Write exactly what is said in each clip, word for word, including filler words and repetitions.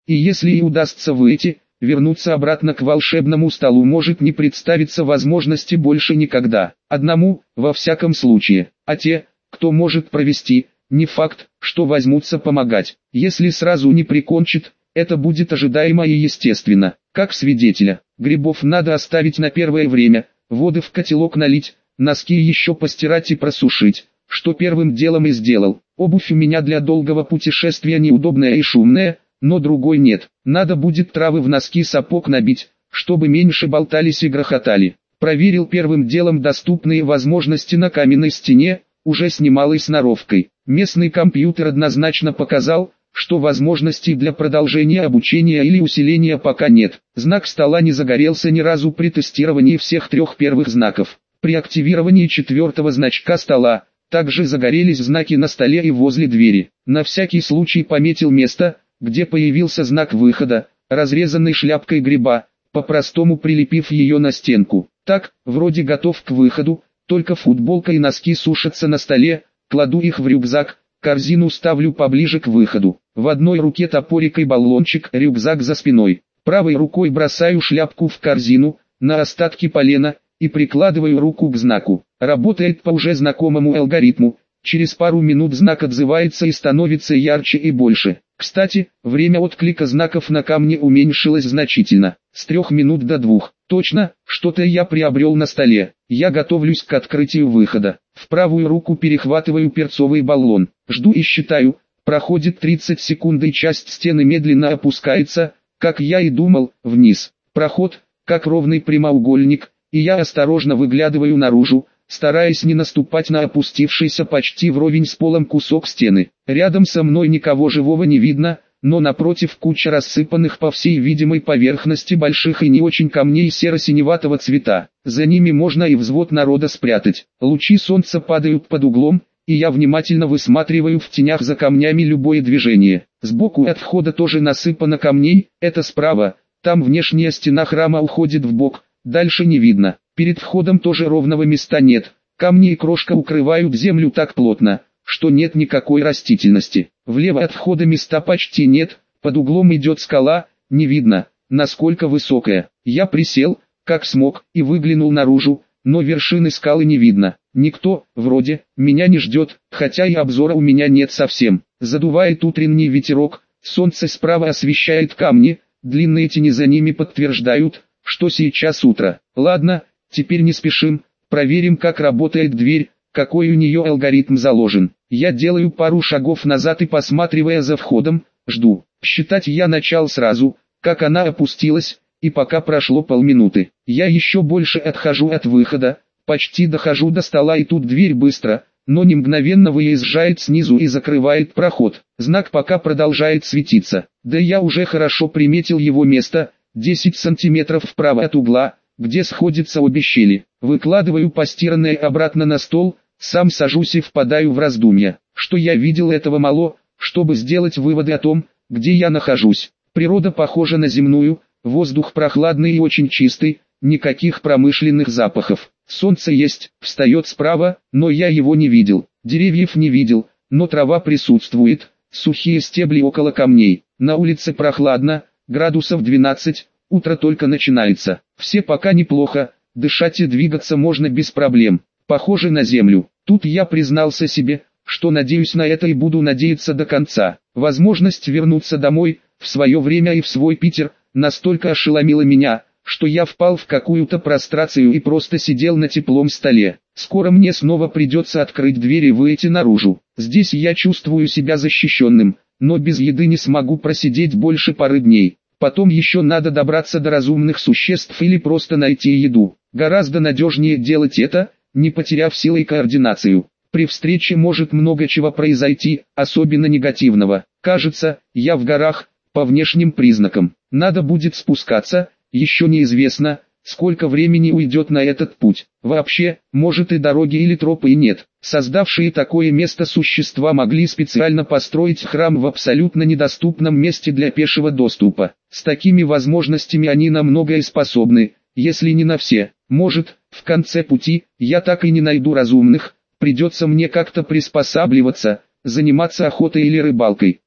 И если и удастся выйти, вернуться обратно к волшебному столу может не представиться возможности больше никогда. Одному, во всяком случае, а те, кто может провести, не факт, что возьмутся помогать. Если сразу не прикончит, это будет ожидаемо и естественно. Как свидетеля, грибов надо оставить на первое время, воды в котелок налить, носки еще постирать и просушить, что первым делом и сделал. Обувь у меня для долгого путешествия неудобная и шумная, но другой нет. Надо будет травы в носки сапог набить, чтобы меньше болтались и грохотали. Проверил первым делом доступные возможности на каменной стене, уже с немалой сноровкой. Местный компьютер однозначно показал, что возможностей для продолжения обучения или усиления пока нет. Знак стола не загорелся ни разу при тестировании всех трех первых знаков. При активировании четвертого значка стола, также загорелись знаки на столе и возле двери. На всякий случай пометил место, где появился знак выхода, разрезанной шляпкой гриба, по-простому прилепив ее на стенку. Так, вроде готов к выходу, только футболка и носки сушатся на столе, кладу их в рюкзак, корзину ставлю поближе к выходу. В одной руке топорик и баллончик, рюкзак за спиной. Правой рукой бросаю шляпку в корзину, на остатки полена, и прикладываю руку к знаку. Работает по уже знакомому алгоритму. Через пару минут знак отзывается и становится ярче и больше. Кстати, время отклика знаков на камне уменьшилось значительно. С трех минут до двух. Точно, что-то я приобрел на столе. Я готовлюсь к открытию выхода. В правую руку перехватываю перцовый баллон. Жду и считаю. Проходит тридцать секунд и часть стены медленно опускается, как я и думал, вниз. Проход, как ровный прямоугольник, и я осторожно выглядываю наружу, стараясь не наступать на опустившийся почти вровень с полом кусок стены. Рядом со мной никого живого не видно, но напротив куча рассыпанных по всей видимой поверхности больших и не очень камней серо-синеватого цвета. За ними можно и взвод народа спрятать. Лучи солнца падают под углом, и я внимательно высматриваю в тенях за камнями любое движение. Сбоку от входа тоже насыпано камней, это справа, там внешняя стена храма уходит в бок, дальше не видно. Перед входом тоже ровного места нет, камни и крошка укрывают землю так плотно, что нет никакой растительности. Влево от входа места почти нет, под углом идет скала, не видно, насколько высокая. Я присел, как смог, и выглянул наружу, но вершины скалы не видно. Никто, вроде, меня не ждет, хотя и обзора у меня нет совсем. Задувает утренний ветерок, солнце справа освещает камни, длинные тени за ними подтверждают, что сейчас утро. Ладно, теперь не спешим, проверим, как работает дверь, какой у нее алгоритм заложен. Я делаю пару шагов назад и, посматривая за входом, жду. Считать я начал сразу, как она опустилась, и пока прошло полминуты. Я еще больше отхожу от выхода, почти дохожу до стола, и тут дверь быстро, но не мгновенно выезжает снизу и закрывает проход. Знак пока продолжает светиться. Да я уже хорошо приметил его место, десять сантиметров вправо от угла, где сходятся обе щели. Выкладываю постиранное обратно на стол, сам сажусь и впадаю в раздумья. Что я видел, этого мало, чтобы сделать выводы о том, где я нахожусь. Природа похожа на земную, воздух прохладный и очень чистый, никаких промышленных запахов. Солнце есть, встает справа, но я его не видел. Деревьев не видел, но трава присутствует, сухие стебли около камней. На улице прохладно, градусов двенадцать, утро только начинается. Все пока неплохо, дышать и двигаться можно без проблем. Похоже на землю. Тут я признался себе, что надеюсь на это и буду надеяться до конца. Возможность вернуться домой, в свое время и в свой Питер, настолько ошеломила меня, что я впал в какую-то прострацию и просто сидел на теплом столе. Скоро мне снова придется открыть дверь и выйти наружу. Здесь я чувствую себя защищенным, но без еды не смогу просидеть больше пары дней. Потом еще надо добраться до разумных существ или просто найти еду. Гораздо надежнее делать это, не потеряв силы и координацию. При встрече может много чего произойти, особенно негативного. Кажется, я в горах, по внешним признакам. Надо будет спускаться, еще неизвестно, сколько времени уйдет на этот путь. Вообще, может и дороги или тропы и нет. Создавшие такое место существа могли специально построить храм в абсолютно недоступном месте для пешего доступа. С такими возможностями они на многое способны, если не на все. Может, в конце пути, я так и не найду разумных, придется мне как-то приспосабливаться, заниматься охотой или рыбалкой.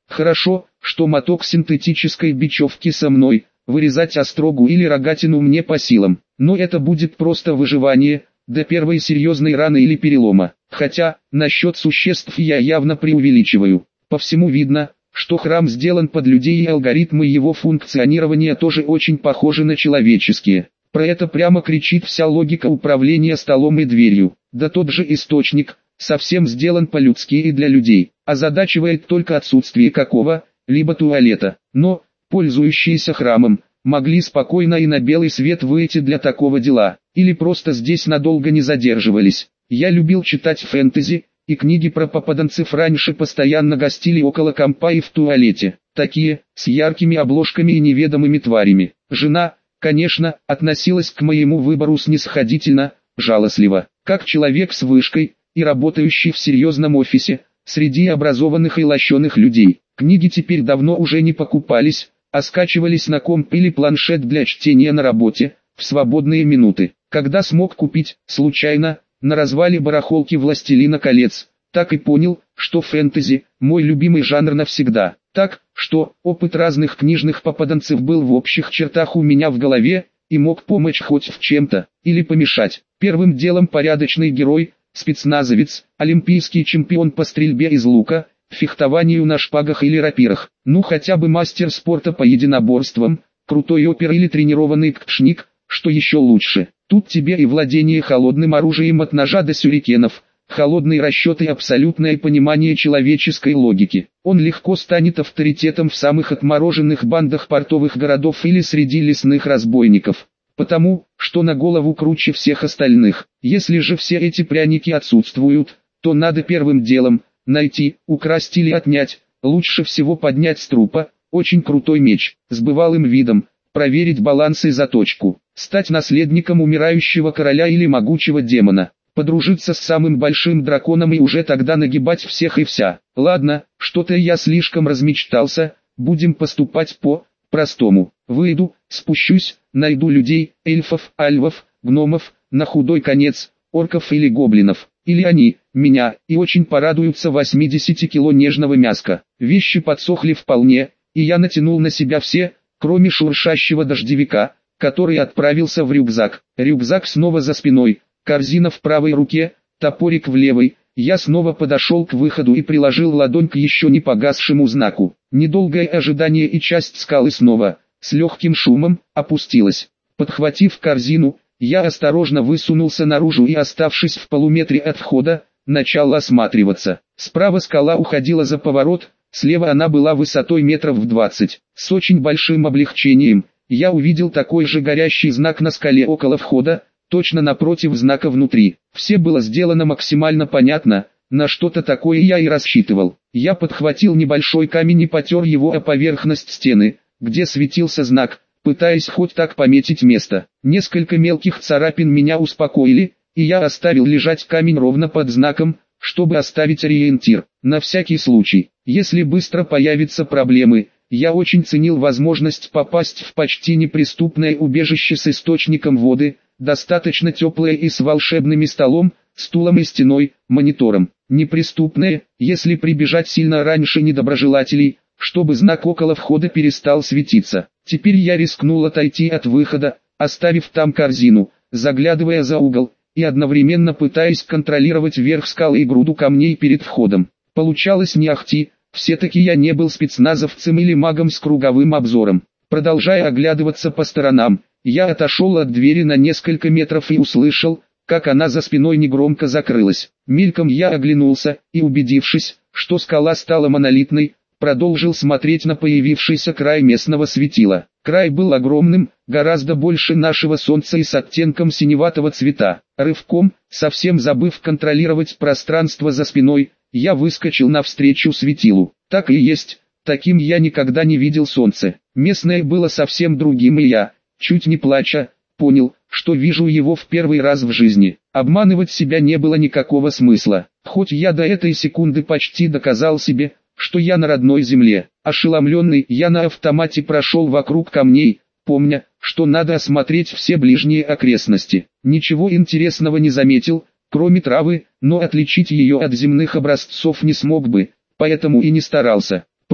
Хорошо, что моток синтетической бечевки со мной, вырезать острогу или рогатину мне по силам, но это будет просто выживание, до первой серьезной раны или перелома. Хотя, насчет существ я явно преувеличиваю. По всему видно, что храм сделан под людей и алгоритмы его функционирования тоже очень похожи на человеческие. Про это прямо кричит вся логика управления столом и дверью. Да тот же источник, совсем сделан по-людски и для людей, озадачивает только отсутствие какого-либо туалета. Но, пользующиеся храмом, могли спокойно и на белый свет выйти для такого дела, или просто здесь надолго не задерживались. Я любил читать фэнтези, и книги про попаданцев раньше постоянно гостили около компа и в туалете, такие, с яркими обложками и неведомыми тварями. Жена, конечно, относилась к моему выбору снисходительно, жалостливо, как человек с вышкой, и работающий в серьезном офисе, среди образованных и лощеных людей. Книги теперь давно уже не покупались, а скачивались на комп или планшет для чтения на работе, в свободные минуты. Когда смог купить, случайно, на развале барахолки «Властелина колец», так и понял, что фэнтези – мой любимый жанр навсегда. Так, что опыт разных книжных попаданцев был в общих чертах у меня в голове, и мог помочь хоть в чем-то, или помешать. Первым делом порядочный герой, спецназовец, олимпийский чемпион по стрельбе из лука, фехтованию на шпагах или рапирах, ну хотя бы мастер спорта по единоборствам, крутой опер или тренированный ктшник, что еще лучше. Тут тебе и владение холодным оружием от ножа до сюрикенов, холодный расчет и абсолютное понимание человеческой логики. Он легко станет авторитетом в самых отмороженных бандах портовых городов или среди лесных разбойников, потому что на голову круче всех остальных. Если же все эти пряники отсутствуют, то надо первым делом найти, украсть или отнять, лучше всего поднять с трупа, очень крутой меч, с бывалым видом, проверить баланс и заточку, стать наследником умирающего короля или могучего демона, подружиться с самым большим драконом и уже тогда нагибать всех и вся. Ладно, что-то я слишком размечтался, будем поступать по-простому. Выйду, спущусь, найду людей, эльфов, альвов, гномов, на худой конец, орков или гоблинов. Или они, меня, и очень порадуются восьмидесяти кило нежного мяска. Вещи подсохли вполне, и я натянул на себя все, кроме шуршащего дождевика, который отправился в рюкзак. Рюкзак снова за спиной, корзина в правой руке, топорик в левой. Я снова подошел к выходу и приложил ладонь к еще не погасшему знаку. Недолгое ожидание, и часть скалы снова, с легким шумом, опустилась. Подхватив корзину, я осторожно высунулся наружу и, оставшись в полуметре от входа, начал осматриваться. Справа скала уходила за поворот, слева она была высотой метров в двадцать. С очень большим облегчением, я увидел такой же горящий знак на скале около входа, точно напротив знака внутри. Все было сделано максимально понятно, на что-то такое я и рассчитывал. Я подхватил небольшой камень и потер его о поверхность стены, где светился знак, пытаясь хоть так пометить место. Несколько мелких царапин меня успокоили, и я оставил лежать камень ровно под знаком, чтобы оставить ориентир. На всякий случай, если быстро появятся проблемы, я очень ценил возможность попасть в почти неприступное убежище с источником воды, достаточно теплое и с волшебным столом, стулом и стеной, монитором. Неприступное, если прибежать сильно раньше недоброжелателей, чтобы знак около входа перестал светиться. Теперь я рискнул отойти от выхода, оставив там корзину, заглядывая за угол, и одновременно пытаясь контролировать верх скалы и груду камней перед входом. Получалось не ахти, все-таки я не был спецназовцем или магом с круговым обзором. Продолжая оглядываться по сторонам, я отошел от двери на несколько метров и услышал, как она за спиной негромко закрылась. Мельком я оглянулся, и убедившись, что скала стала монолитной, продолжил смотреть на появившийся край местного светила. Край был огромным, гораздо больше нашего солнца и с оттенком синеватого цвета. Рывком, совсем забыв контролировать пространство за спиной, я выскочил навстречу светилу. Так и есть, таким я никогда не видел солнце. Местное было совсем другим, и я, чуть не плача, понял, что вижу его в первый раз в жизни. Обманывать себя не было никакого смысла. Хоть я до этой секунды почти доказал себе, что я на родной земле. Ошеломленный, я на автомате прошел вокруг камней, помня, что надо осмотреть все ближние окрестности. Ничего интересного не заметил, кроме травы, но отличить ее от земных образцов не смог бы, поэтому и не старался.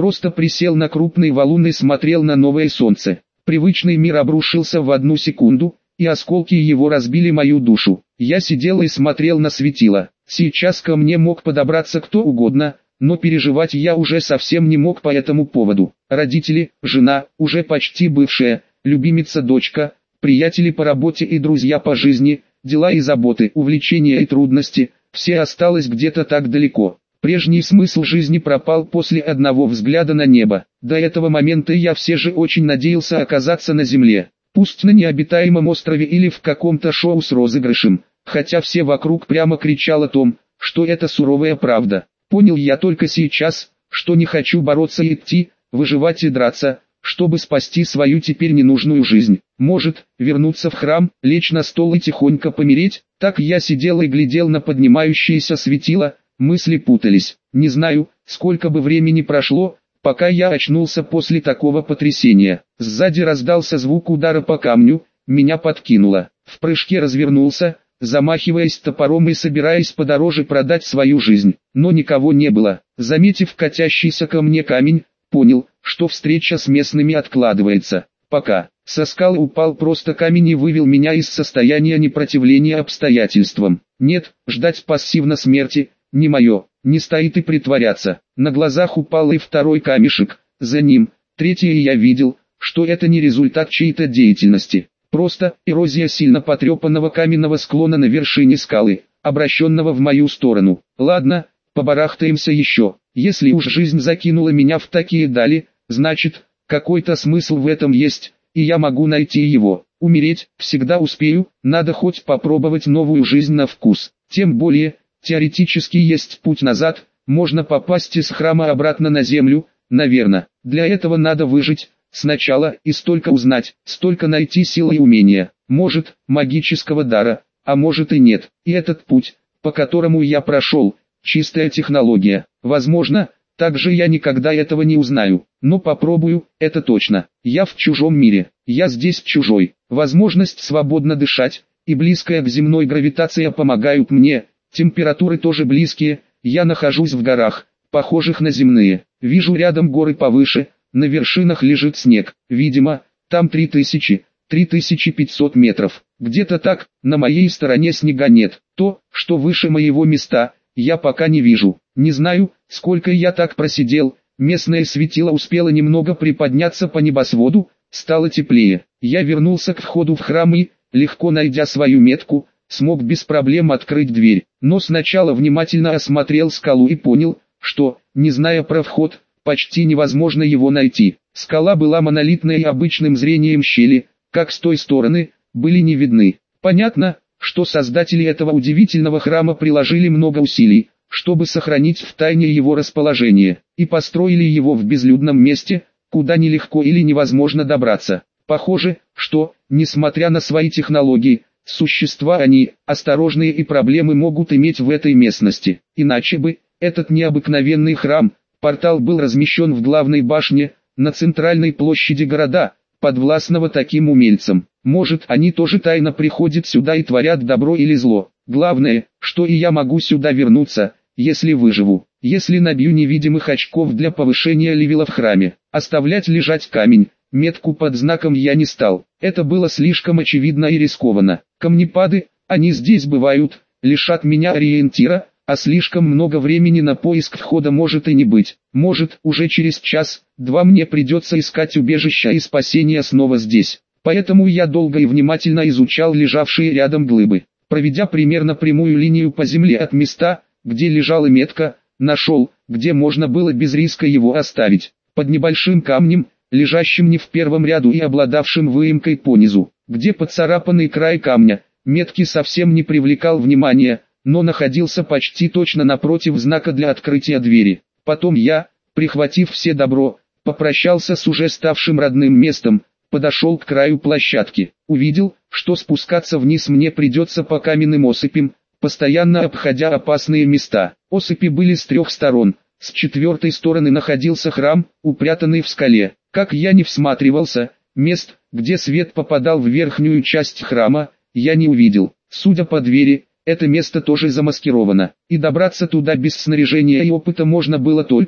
Просто присел на крупный валун и смотрел на новое солнце. Привычный мир обрушился в одну секунду, и осколки его разбили мою душу. Я сидел и смотрел на светило. Сейчас ко мне мог подобраться кто угодно, но переживать я уже совсем не мог по этому поводу. Родители, жена, уже почти бывшая, любимица дочка, приятели по работе и друзья по жизни, дела и заботы, увлечения и трудности, все осталось где-то так далеко. Прежний смысл жизни пропал после одного взгляда на небо. До этого момента я все же очень надеялся оказаться на земле. Пусть на необитаемом острове или в каком-то шоу с розыгрышем, хотя все вокруг прямо кричал о том, что это суровая правда. Понял я только сейчас, что не хочу бороться и идти, выживать и драться, чтобы спасти свою теперь ненужную жизнь. Может, вернуться в храм, лечь на стол и тихонько помереть? Так я сидел и глядел на поднимающееся светило, мысли путались. Не знаю, сколько бы времени прошло, пока я очнулся после такого потрясения. Сзади раздался звук удара по камню, меня подкинуло. В прыжке развернулся, замахиваясь топором и собираясь подороже продать свою жизнь. Но никого не было. Заметив катящийся ко мне камень, понял, что встреча с местными откладывается. Пока. Со скалы упал просто камень и вывел меня из состояния непротивления обстоятельствам. Нет, ждать пассивно смерти – не мое. Не стоит и притворяться. На глазах упал и второй камешек, за ним, третий, и я видел, что это не результат чьей-то деятельности. Просто эрозия сильно потрепанного каменного склона на вершине скалы, обращенного в мою сторону. Ладно, побарахтаемся еще. Если уж жизнь закинула меня в такие дали, значит, какой-то смысл в этом есть, и я могу найти его. Умереть всегда успею, надо хоть попробовать новую жизнь на вкус. Тем более, теоретически есть путь назад, можно попасть из храма обратно на землю, наверное. Для этого надо выжить сначала и столько узнать, столько найти силы и умения. Может, магического дара, а может и нет. И этот путь, по которому я прошел, чистая технология. Возможно, также я никогда этого не узнаю. Но попробую, это точно. Я в чужом мире, я здесь чужой. Возможность свободно дышать и близкая к земной гравитация помогают мне. Температуры тоже близкие, я нахожусь в горах, похожих на земные. Вижу рядом горы повыше, на вершинах лежит снег. Видимо, там три тысячи, три тысячи пятьсот метров. Где-то так, на моей стороне снега нет. То, что выше моего места, я пока не вижу. Не знаю, сколько я так просидел. Местное светило успело немного приподняться по небосводу, стало теплее. Я вернулся к входу в храм и, легко найдя свою метку, смог без проблем открыть дверь. Но сначала внимательно осмотрел скалу и понял, что, не зная про вход, почти невозможно его найти. Скала была монолитной и обычным зрением щели, как с той стороны, были не видны. Понятно, что создатели этого удивительного храма приложили много усилий, чтобы сохранить в тайне его расположение, и построили его в безлюдном месте, куда нелегко или невозможно добраться. Похоже, что, несмотря на свои технологии, существа они, осторожные и проблемы могут иметь в этой местности. Иначе бы, этот необыкновенный храм, портал был размещен в главной башне, на центральной площади города, подвластного таким умельцам. Может, они тоже тайно приходят сюда и творят добро или зло. Главное, что и я могу сюда вернуться, если выживу. Если набью невидимых очков для повышения левела в храме. Оставлять лежать камень, метку под знаком я не стал. Это было слишком очевидно и рискованно. Камнепады, они здесь бывают, лишат меня ориентира, а слишком много времени на поиск входа может и не быть. Может, уже через час-два мне придется искать убежища и спасения снова здесь. Поэтому я долго и внимательно изучал лежавшие рядом глыбы. Проведя примерно прямую линию по земле от места, где лежала метка, нашел, где можно было без риска его оставить. Под небольшим камнем, лежащим не в первом ряду и обладавшим выемкой по низу, где поцарапанный край камня, метки совсем не привлекал внимания, но находился почти точно напротив знака для открытия двери. Потом я, прихватив все добро, попрощался с уже ставшим родным местом, подошел к краю площадки, увидел, что спускаться вниз мне придется по каменным осыпям, постоянно обходя опасные места. Осыпи были с трех сторон, с четвертой стороны находился храм, упрятанный в скале. Как я не всматривался, мест, где свет попадал в верхнюю часть храма, я не увидел. Судя по двери, это место тоже замаскировано, и добраться туда без снаряжения и опыта можно было только,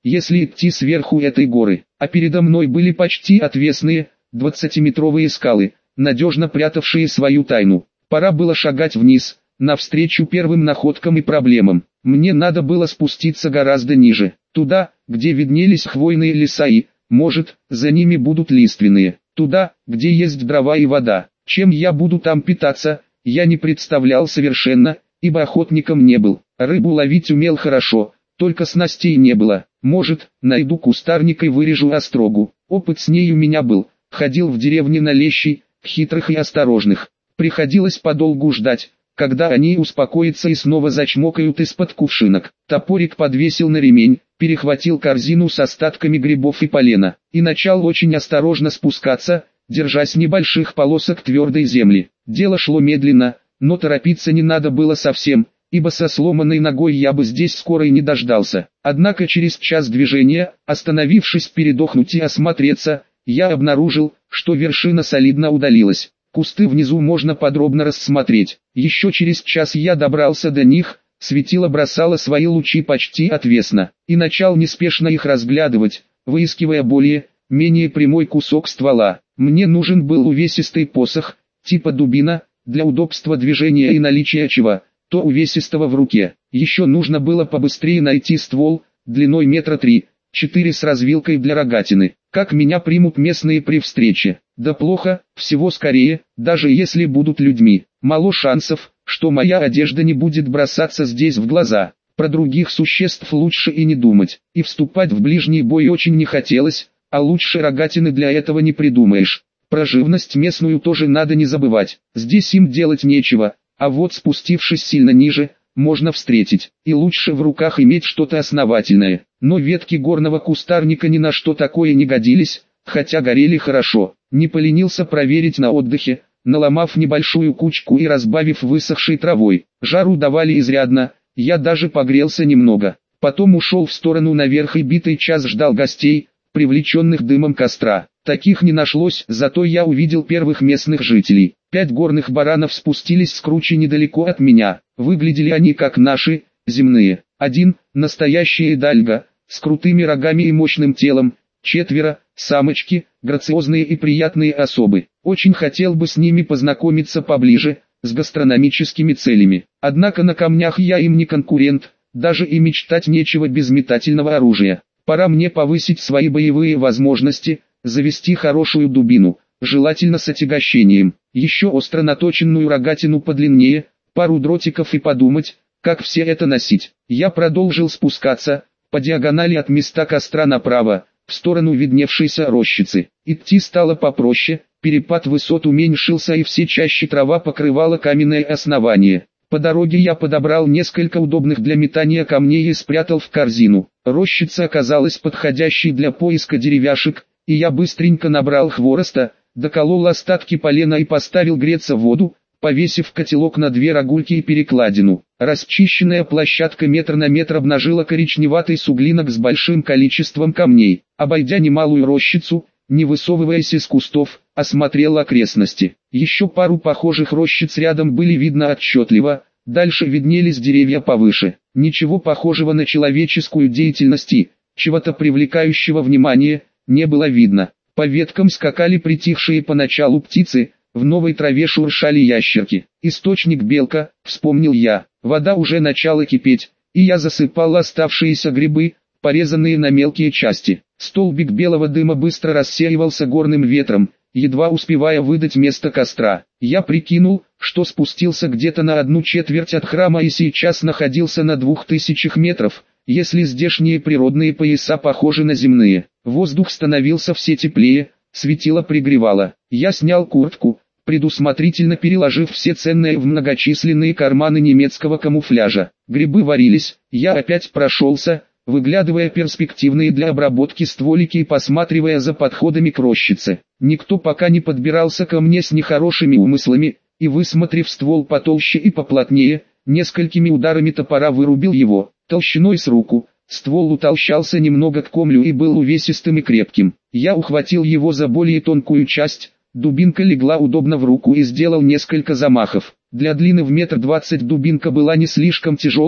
если идти сверху этой горы, а передо мной были почти отвесные, двадцатиметровые скалы, надежно прятавшие свою тайну. Пора было шагать вниз, навстречу первым находкам и проблемам. Мне надо было спуститься гораздо ниже, туда, где виднелись хвойные леса и, может, за ними будут лиственные, туда, где есть дрова и вода. Чем я буду там питаться, я не представлял совершенно, ибо охотником не был. Рыбу ловить умел хорошо, только снастей не было. Может, найду кустарник и вырежу острогу. Опыт с ней у меня был. Ходил в деревне на лещей, хитрых и осторожных. Приходилось подолгу ждать, когда они успокоятся и снова зачмокают из-под кувшинок. Топорик подвесил на ремень, перехватил корзину с остатками грибов и полена, и начал очень осторожно спускаться, держась небольших полосок твердой земли. Дело шло медленно, но торопиться не надо было совсем, ибо со сломанной ногой я бы здесь скоро и не дождался. Однако через час движения, остановившись передохнуть и осмотреться, я обнаружил, что вершина солидно удалилась. Кусты внизу можно подробно рассмотреть. Еще через час я добрался до них, светило бросало свои лучи почти отвесно, и начал неспешно их разглядывать, выискивая более, менее прямой кусок ствола. Мне нужен был увесистый посох, типа дубина, для удобства движения и наличия чего то увесистого в руке. Еще нужно было побыстрее найти ствол, длиной метра три, четыре с развилкой для рогатины. Как меня примут местные при встрече? Да плохо, всего скорее, даже если будут людьми. Мало шансов, что моя одежда не будет бросаться здесь в глаза. Про других существ лучше и не думать. И вступать в ближний бой очень не хотелось, а лучше рогатины для этого не придумаешь. Про живность местную тоже надо не забывать. Здесь им делать нечего, а вот спустившись сильно ниже, можно встретить. И лучше в руках иметь что-то основательное. Но ветки горного кустарника ни на что такое не годились, хотя горели хорошо. Не поленился проверить на отдыхе, наломав небольшую кучку и разбавив высохшей травой. Жару давали изрядно, я даже погрелся немного. Потом ушел в сторону наверх и битый час ждал гостей, привлеченных дымом костра. Таких не нашлось, зато я увидел первых местных жителей. Пять горных баранов спустились с кручи недалеко от меня. Выглядели они как наши, земные. Один, настоящая идальга, с крутыми рогами и мощным телом. Четверо, самочки, грациозные и приятные особы. Очень хотел бы с ними познакомиться поближе, с гастрономическими целями. Однако на камнях я им не конкурент, даже и мечтать нечего без метательного оружия. Пора мне повысить свои боевые возможности, завести хорошую дубину, желательно с отягощением, еще остро наточенную рогатину подлиннее, пару дротиков и подумать, как все это носить. Я продолжил спускаться, по диагонали от места костра направо, в сторону видневшейся рощицы. Идти стало попроще, перепад высот уменьшился и все чаще трава покрывала каменное основание. По дороге я подобрал несколько удобных для метания камней и спрятал в корзину. Рощица оказалась подходящей для поиска деревяшек, и я быстренько набрал хвороста, доколол остатки полена и поставил греться в воду, повесив котелок на две рогульки и перекладину. Расчищенная площадка метр на метр обнажила коричневатый суглинок с большим количеством камней. Обойдя немалую рощицу, не высовываясь из кустов, осмотрел окрестности. Еще пару похожих рощиц рядом были видно отчетливо, дальше виднелись деревья повыше. Ничего похожего на человеческую деятельность и чего-то привлекающего внимание не было видно. По веткам скакали притихшие поначалу птицы, в новой траве шуршали ящерки. Источник белка, вспомнил я. Вода уже начала кипеть, и я засыпал оставшиеся грибы, порезанные на мелкие части. Столбик белого дыма быстро рассеивался горным ветром, едва успевая выдать место костра. Я прикинул, что спустился где-то на одну четверть от храма и сейчас находился на двух тысячах метров, если здешние природные пояса похожи на земные. Воздух становился все теплее, светило пригревало. Я снял куртку, предусмотрительно переложив все ценное в многочисленные карманы немецкого камуфляжа. Грибы варились, я опять прошелся, выглядывая перспективные для обработки стволики и посматривая за подходами к рощице. Никто пока не подбирался ко мне с нехорошими умыслами, и высмотрев ствол потолще и поплотнее, несколькими ударами топора вырубил его, толщиной с руку. Ствол утолщался немного к комлю и был увесистым и крепким. Я ухватил его за более тонкую часть, дубинка легла удобно в руку и сделал несколько замахов. Для длины в метр двадцать дубинка была не слишком тяжелой,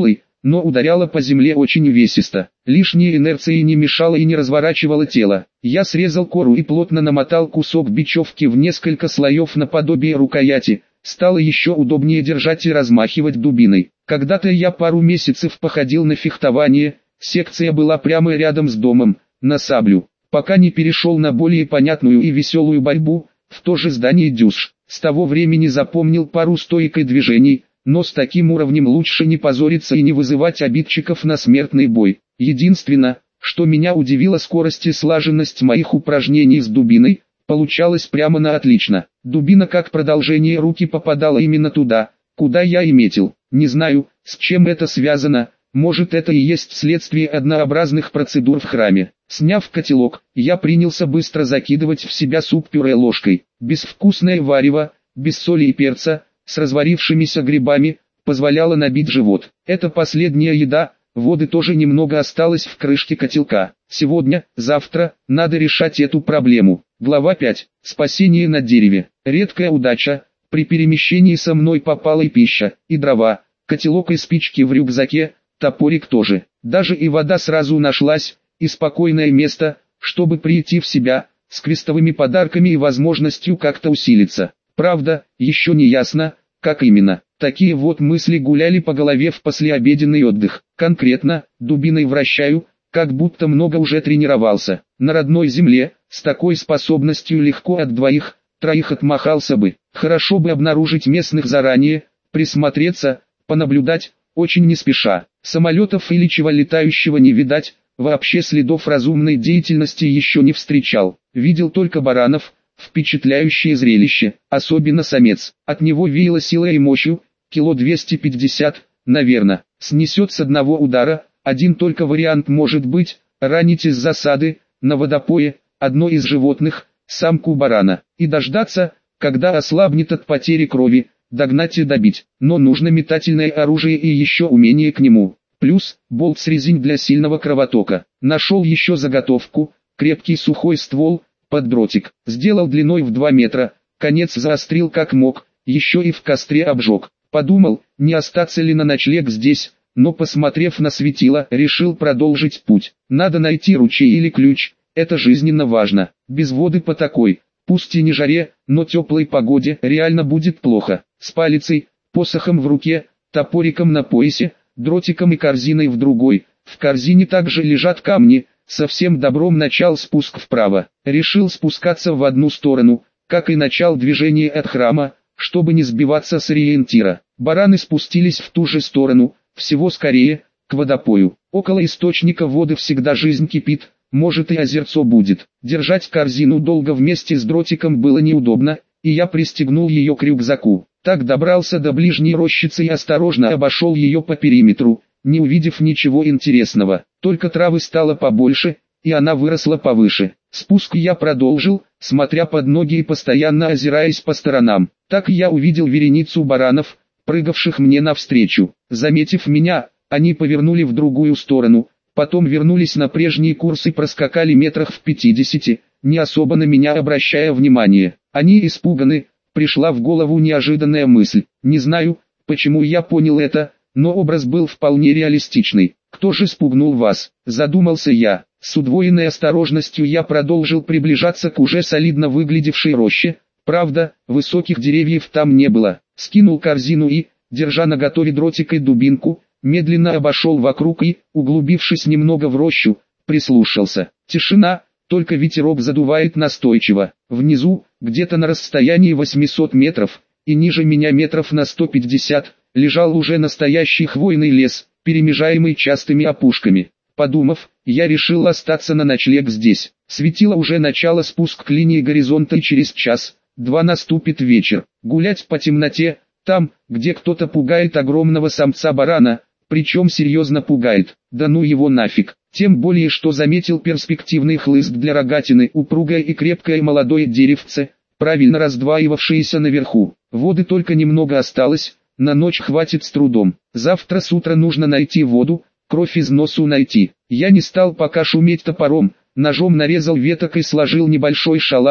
но ударяла по земле очень увесисто. Лишняя инерция не мешала и не разворачивала тело. Я срезал кору и плотно намотал кусок бечевки в несколько слоев наподобие рукояти. Стало еще удобнее держать и размахивать дубиной. Когда-то я пару месяцев походил на фехтование, секция была прямо рядом с домом, на саблю, пока не перешел на более понятную и веселую борьбу, в то же здание дюж. С того времени запомнил пару стойк и движений, но с таким уровнем лучше не позориться и не вызывать обидчиков на смертный бой. Единственное, что меня удивило, скорость и слаженность моих упражнений с дубиной, получалось прямо на отлично. Дубина как продолжение руки попадала именно туда, куда я и метил. Не знаю, с чем это связано, может это и есть следствие однообразных процедур в храме. Сняв котелок, я принялся быстро закидывать в себя суп-пюре ложкой. Безвкусное варево, без соли и перца, с разварившимися грибами, позволяло набить живот. Это последняя еда, воды тоже немного осталось в крышке котелка. Сегодня, завтра, надо решать эту проблему. Глава пять. Спасение на дереве. Редкая удача, при перемещении со мной попала и пища, и дрова, котелок и спички в рюкзаке, топорик тоже. Даже и вода сразу нашлась, и спокойное место, чтобы прийти в себя, с крестовыми подарками и возможностью как-то усилиться. Правда, еще не ясно, как именно. Такие вот мысли гуляли по голове в послеобеденный отдых. Конкретно, дубиной вращаю, как будто много уже тренировался. На родной земле, с такой способностью легко от двоих, троих отмахался бы. Хорошо бы обнаружить местных заранее, присмотреться, понаблюдать, очень не спеша. Самолетов или чего летающего не видать, вообще следов разумной деятельности еще не встречал. Видел только баранов. Впечатляющее зрелище, особенно самец. От него веяло силой и мощью, кило двести пятьдесят, наверное. Снесет с одного удара, один только вариант может быть, ранить из засады, на водопое, одно из животных, самку барана. И дождаться, когда ослабнет от потери крови, догнать и добить. Но нужно метательное оружие и еще умение к нему. Плюс, болт с резинь для сильного кровотока. Нашел еще заготовку, крепкий сухой ствол, под дротик. Сделал длиной в два метра, конец заострил как мог, еще и в костре обжег. Подумал, не остаться ли на ночлег здесь, но посмотрев на светило, решил продолжить путь. Надо найти ручей или ключ, это жизненно важно. Без воды по такой, пусть и не жаре, но теплой погоде, реально будет плохо. С палицей, посохом в руке, топориком на поясе, дротиком и корзиной в другой. В корзине также лежат камни. Совсем добром начал спуск вправо. Решил спускаться в одну сторону, как и начал движение от храма, чтобы не сбиваться с ориентира. Бараны спустились в ту же сторону, всего скорее, к водопою. Около источника воды всегда жизнь кипит, может и озерцо будет. Держать корзину долго вместе с дротиком было неудобно, и я пристегнул ее к рюкзаку. Так добрался до ближней рощицы и осторожно обошел ее по периметру, не увидев ничего интересного. Только травы стало побольше, и она выросла повыше. Спуск я продолжил, смотря под ноги и постоянно озираясь по сторонам. Так я увидел вереницу баранов, прыгавших мне навстречу. Заметив меня, они повернули в другую сторону, потом вернулись на прежний курс и проскакали метрах в пятидесяти, не особо на меня обращая внимание. Они испуганы, пришла в голову неожиданная мысль. Не знаю, почему я понял это, но образ был вполне реалистичный. «Кто же спугнул вас?» – задумался я. С удвоенной осторожностью я продолжил приближаться к уже солидно выглядевшей роще. Правда, высоких деревьев там не было. Скинул корзину и, держа наготове дротик и дубинку, медленно обошел вокруг и, углубившись немного в рощу, прислушался. Тишина, только ветерок задувает настойчиво. Внизу, где-то на расстоянии восьмисот метров, и ниже меня метров на сто пятьдесят, лежал уже настоящий хвойный лес, перемежаемый частыми опушками. Подумав, я решил остаться на ночлег здесь. Светило уже начало спуск к линии горизонта, и через час-два наступит вечер. Гулять по темноте, там, где кто-то пугает огромного самца барана, причем серьезно пугает, да ну его нафиг. Тем более, что заметил перспективный хлыст для рогатины, упругое и крепкое молодое деревце, правильно раздваивавшееся наверху. Воды только немного осталось, на ночь хватит с трудом. Завтра с утра нужно найти воду, кровь из носу найти. Я не стал пока шуметь топором, ножом нарезал веток и сложил небольшой шалаш,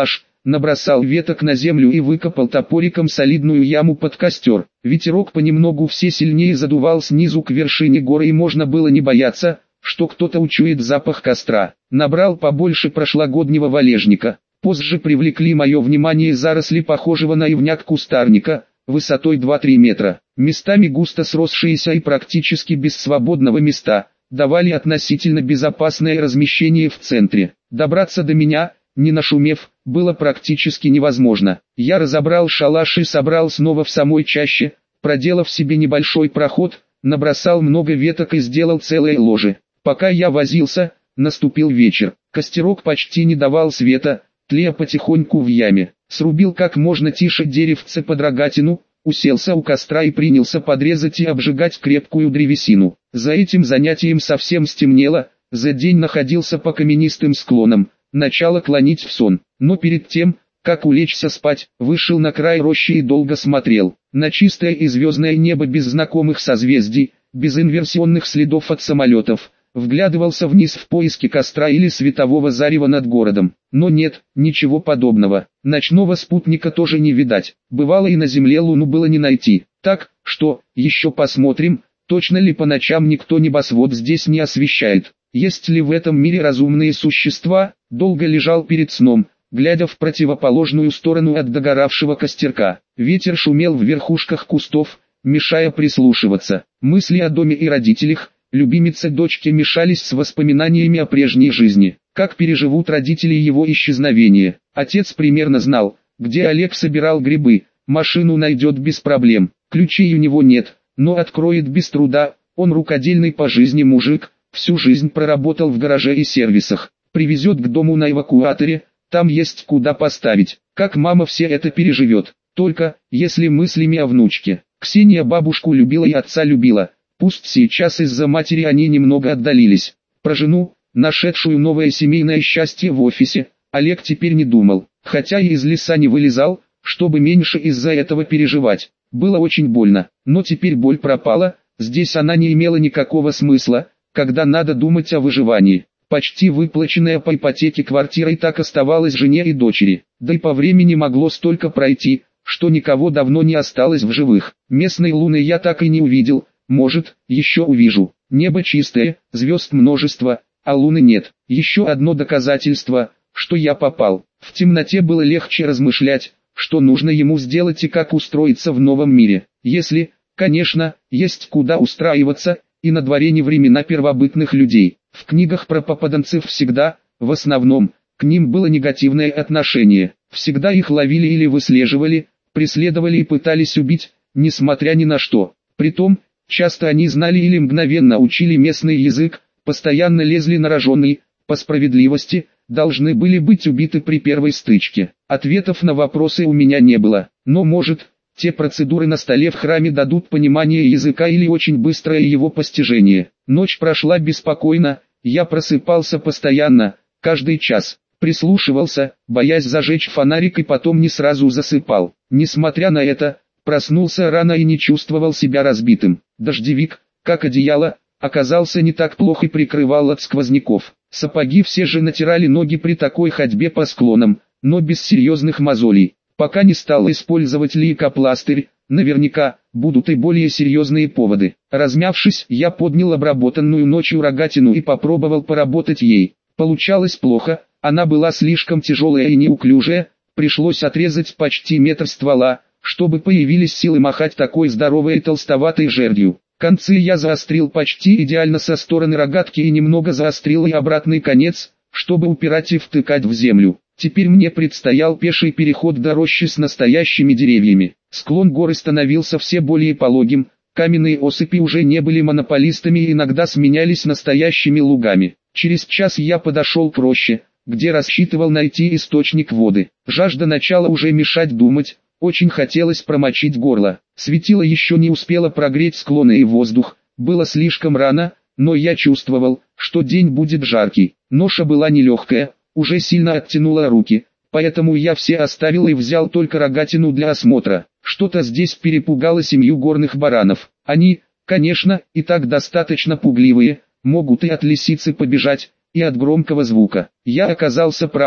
набросал веток на землю и выкопал топориком солидную яму под костер. Ветерок понемногу все сильнее задувал снизу к вершине горы, и можно было не бояться, что кто-то учует запах костра. Набрал побольше прошлогоднего валежника. Позже привлекли мое внимание заросли похожего на ивняк кустарника, высотой два-три метра. Местами густо сросшиеся и практически без свободного места, давали относительно безопасное размещение в центре. Добраться до меня, не нашумев, было практически невозможно. Я разобрал шалаш и собрал снова в самой чаще, проделав себе небольшой проход, набросал много веток и сделал целое ложе. Пока я возился, наступил вечер. Костерок почти не давал света, тлея потихоньку в яме. Срубил как можно тише деревце под рогатину, уселся у костра и принялся подрезать и обжигать крепкую древесину. За этим занятием совсем стемнело, за день находился по каменистым склонам, начало клонить в сон. Но перед тем, как улечься спать, вышел на край рощи и долго смотрел. На чистое и звездное небо без знакомых созвездий, без инверсионных следов от самолетов. Вглядывался вниз в поиске костра или светового зарева над городом. Но нет, ничего подобного. Ночного спутника тоже не видать. Бывало, и на земле луну было не найти. Так, что, еще посмотрим, точно ли по ночам никто небосвод здесь не освещает. Есть ли в этом мире разумные существа? Долго лежал перед сном, глядя в противоположную сторону от догоравшего костерка. Ветер шумел в верхушках кустов, мешая прислушиваться. Мысли о доме и родителях, любимице дочки, мешались с воспоминаниями о прежней жизни. Как переживут родители его исчезновение? Отец примерно знал, где Олег собирал грибы, машину найдет без проблем. Ключей у него нет, но откроет без труда. Он рукодельный по жизни мужик, всю жизнь проработал в гараже и сервисах. Привезет к дому на эвакуаторе, там есть куда поставить. Как мама все это переживет? Только, если мыслями о внучке. Ксения бабушку любила и отца любила. Пусть сейчас из-за матери они немного отдалились. Про жену, нашедшую новое семейное счастье в офисе, Олег теперь не думал. Хотя и из леса не вылезал, чтобы меньше из-за этого переживать. Было очень больно, но теперь боль пропала, здесь она не имела никакого смысла, когда надо думать о выживании. Почти выплаченная по ипотеке квартира и так оставалась жене и дочери. Да и по времени могло столько пройти, что никого давно не осталось в живых. Местной луны я так и не увидел. Может, еще увижу. Небо чистое, звезд множество, а луны нет. Еще одно доказательство, что я попал. В темноте было легче размышлять, что нужно ему сделать и как устроиться в новом мире. Если, конечно, есть куда устраиваться, и на дворе не времена первобытных людей. В книгах про попаданцев всегда, в основном, к ним было негативное отношение. Всегда их ловили или выслеживали, преследовали и пытались убить, несмотря ни на что. Притом, часто они знали или мгновенно учили местный язык, постоянно лезли на рожон, по справедливости, должны были быть убиты при первой стычке. Ответов на вопросы у меня не было, но может, те процедуры на столе в храме дадут понимание языка или очень быстрое его постижение. Ночь прошла беспокойно, я просыпался постоянно, каждый час. Прислушивался, боясь зажечь фонарик, и потом не сразу засыпал. Несмотря на это, проснулся рано и не чувствовал себя разбитым. Дождевик, как одеяло, оказался не так плохо и прикрывал от сквозняков. Сапоги все же натирали ноги при такой ходьбе по склонам, но без серьезных мозолей. Пока не стал использовать лейкопластырь, наверняка, будут и более серьезные поводы. Размявшись, я поднял обработанную ночью рогатину и попробовал поработать ей. Получалось плохо, она была слишком тяжелая и неуклюжая, пришлось отрезать почти метр ствола, чтобы появились силы махать такой здоровой и толстоватой жердью. Концы я заострил почти идеально со стороны рогатки и немного заострил и обратный конец, чтобы упирать и втыкать в землю. Теперь мне предстоял пеший переход до рощи с настоящими деревьями. Склон горы становился все более пологим, каменные осыпи уже не были монополистами и иногда сменялись настоящими лугами. Через час я подошел к роще, где рассчитывал найти источник воды. Жажда начала уже мешать думать, очень хотелось промочить горло. Светило еще не успело прогреть склоны и воздух, было слишком рано, но я чувствовал, что день будет жаркий. Ноша была нелегкая, уже сильно оттянула руки, поэтому я все оставил и взял только рогатину для осмотра. Что-то здесь перепугало семью горных баранов. Они, конечно, и так достаточно пугливые, могут и от лисицы побежать, и от громкого звука. Я оказался прав,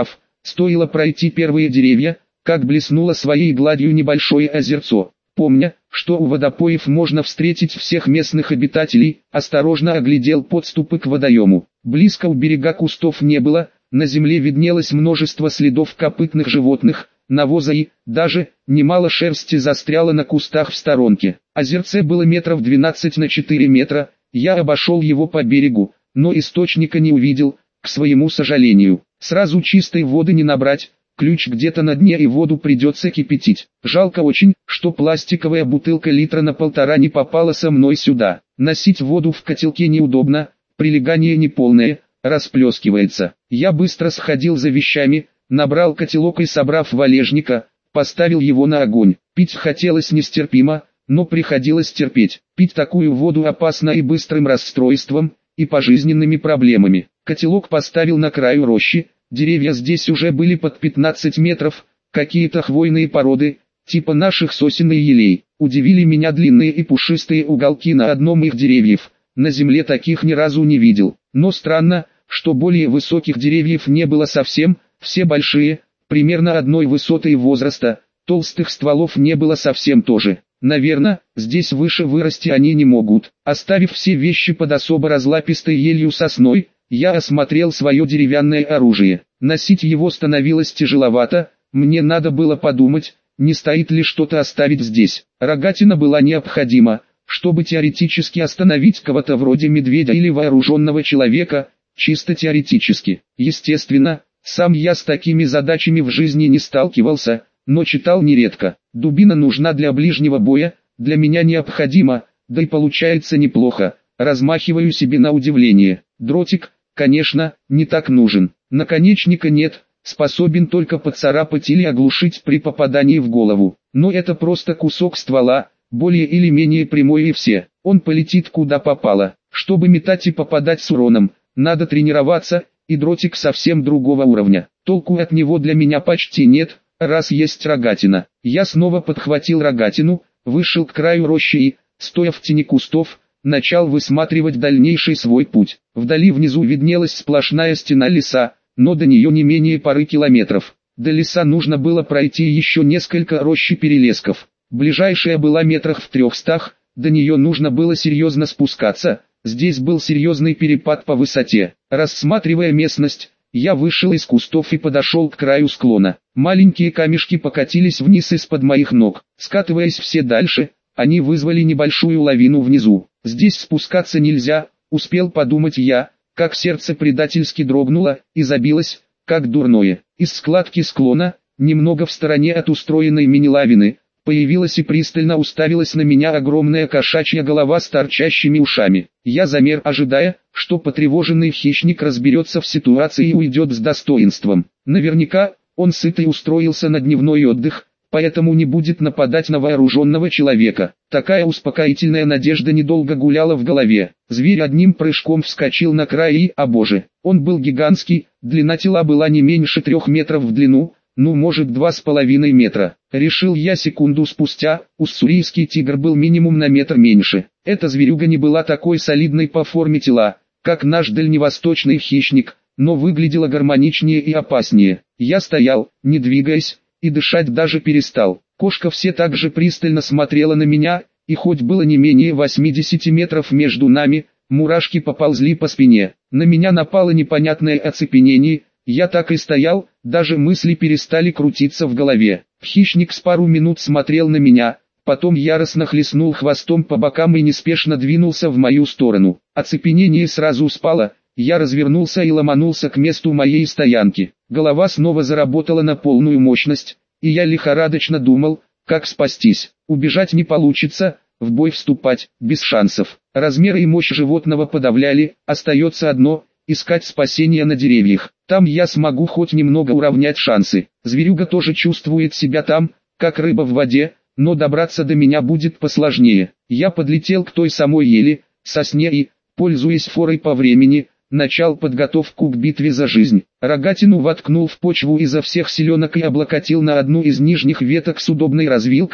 Стоило пройти первые деревья, как блеснуло своей гладью небольшое озерцо. Помня, что у водопоев можно встретить всех местных обитателей, осторожно оглядел подступы к водоему. Близко у берега кустов не было, на земле виднелось множество следов копытных животных, навоза и, даже, немало шерсти застряло на кустах в сторонке. Озерце было метров двенадцать на четыре метра, я обошел его по берегу, но источника не увидел, к своему сожалению. Сразу чистой воды не набрать, ключ где-то на дне и воду придется кипятить. Жалко очень, что пластиковая бутылка литра на полтора не попала со мной сюда. Носить воду в котелке неудобно, прилегание неполное, расплескивается. Я быстро сходил за вещами, набрал котелок и, собрав валежника, поставил его на огонь. Пить хотелось нестерпимо, но приходилось терпеть. Пить такую воду опасно и быстрым расстройством, и пожизненными проблемами. Котелок поставил на краю рощи. Деревья здесь уже были под пятнадцать метров, какие-то хвойные породы, типа наших сосен и елей. Удивили меня длинные и пушистые уголки на одном из деревьев, на земле таких ни разу не видел. Но странно, что более высоких деревьев не было совсем, все большие, примерно одной высоты и возраста, толстых стволов не было совсем тоже. Наверное, здесь выше вырасти они не могут. Оставив все вещи под особо разлапистой елью сосной, я осмотрел свое деревянное оружие. Носить его становилось тяжеловато, мне надо было подумать, не стоит ли что-то оставить здесь. Рогатина была необходима, чтобы теоретически остановить кого-то вроде медведя или вооруженного человека, чисто теоретически. Естественно, сам я с такими задачами в жизни не сталкивался, но читал нередко. Дубина нужна для ближнего боя, для меня необходима, да и получается неплохо, размахиваю себе на удивление. Дротик, конечно, не так нужен. Наконечника нет, способен только поцарапать или оглушить при попадании в голову. Но это просто кусок ствола, более или менее прямой и все. Он полетит куда попало. Чтобы метать и попадать с уроном, надо тренироваться, и дротик совсем другого уровня. Толку от него для меня почти нет, раз есть рогатина. Я снова подхватил рогатину, вышел к краю рощи и, стоя в тени кустов, начал высматривать дальнейший свой путь. Вдали внизу виднелась сплошная стена леса, но до нее не менее пары километров. До леса нужно было пройти еще несколько рощ и перелесков. Ближайшая была метрах в трехстах, до нее нужно было серьезно спускаться, здесь был серьезный перепад по высоте. Рассматривая местность, я вышел из кустов и подошел к краю склона. Маленькие камешки покатились вниз из-под моих ног. Скатываясь все дальше, они вызвали небольшую лавину внизу. Здесь спускаться нельзя, успел подумать я, как сердце предательски дрогнуло и забилось, как дурное. Из складки склона, немного в стороне от устроенной мини-лавины, появилась и пристально уставилась на меня огромная кошачья голова с торчащими ушами. Я замер, ожидая, что потревоженный хищник разберется в ситуации и уйдет с достоинством. Наверняка, он сытый устроился на дневной отдых, поэтому не будет нападать на вооруженного человека. Такая успокоительная надежда недолго гуляла в голове. Зверь одним прыжком вскочил на край и, о боже, он был гигантский, длина тела была не меньше трех метров в длину, ну может два с половиной метра. Решил я секунду спустя, уссурийский тигр был минимум на метр меньше. Эта зверюга не была такой солидной по форме тела, как наш дальневосточный хищник, но выглядела гармоничнее и опаснее. Я стоял, не двигаясь, и дышать даже перестал. Кошка все так же пристально смотрела на меня, и хоть было не менее восьмидесяти метров между нами, мурашки поползли по спине. На меня напало непонятное оцепенение, я так и стоял, даже мысли перестали крутиться в голове. Хищник с пару минут смотрел на меня, потом яростно хлестнул хвостом по бокам и неспешно двинулся в мою сторону. Оцепенение сразу спало, я развернулся и ломанулся к месту моей стоянки. Голова снова заработала на полную мощность, и я лихорадочно думал, как спастись. Убежать не получится, в бой вступать, без шансов. Размеры и мощь животного подавляли, остается одно – искать спасения на деревьях. Там я смогу хоть немного уравнять шансы. Зверюга тоже чувствует себя там, как рыба в воде, но добраться до меня будет посложнее. Я подлетел к той самой ели, сосне и, пользуясь форой по времени, начал подготовку к битве за жизнь. Рогатину воткнул в почву изо всех силенок и облокотил на одну из нижних веток с удобной развилкой,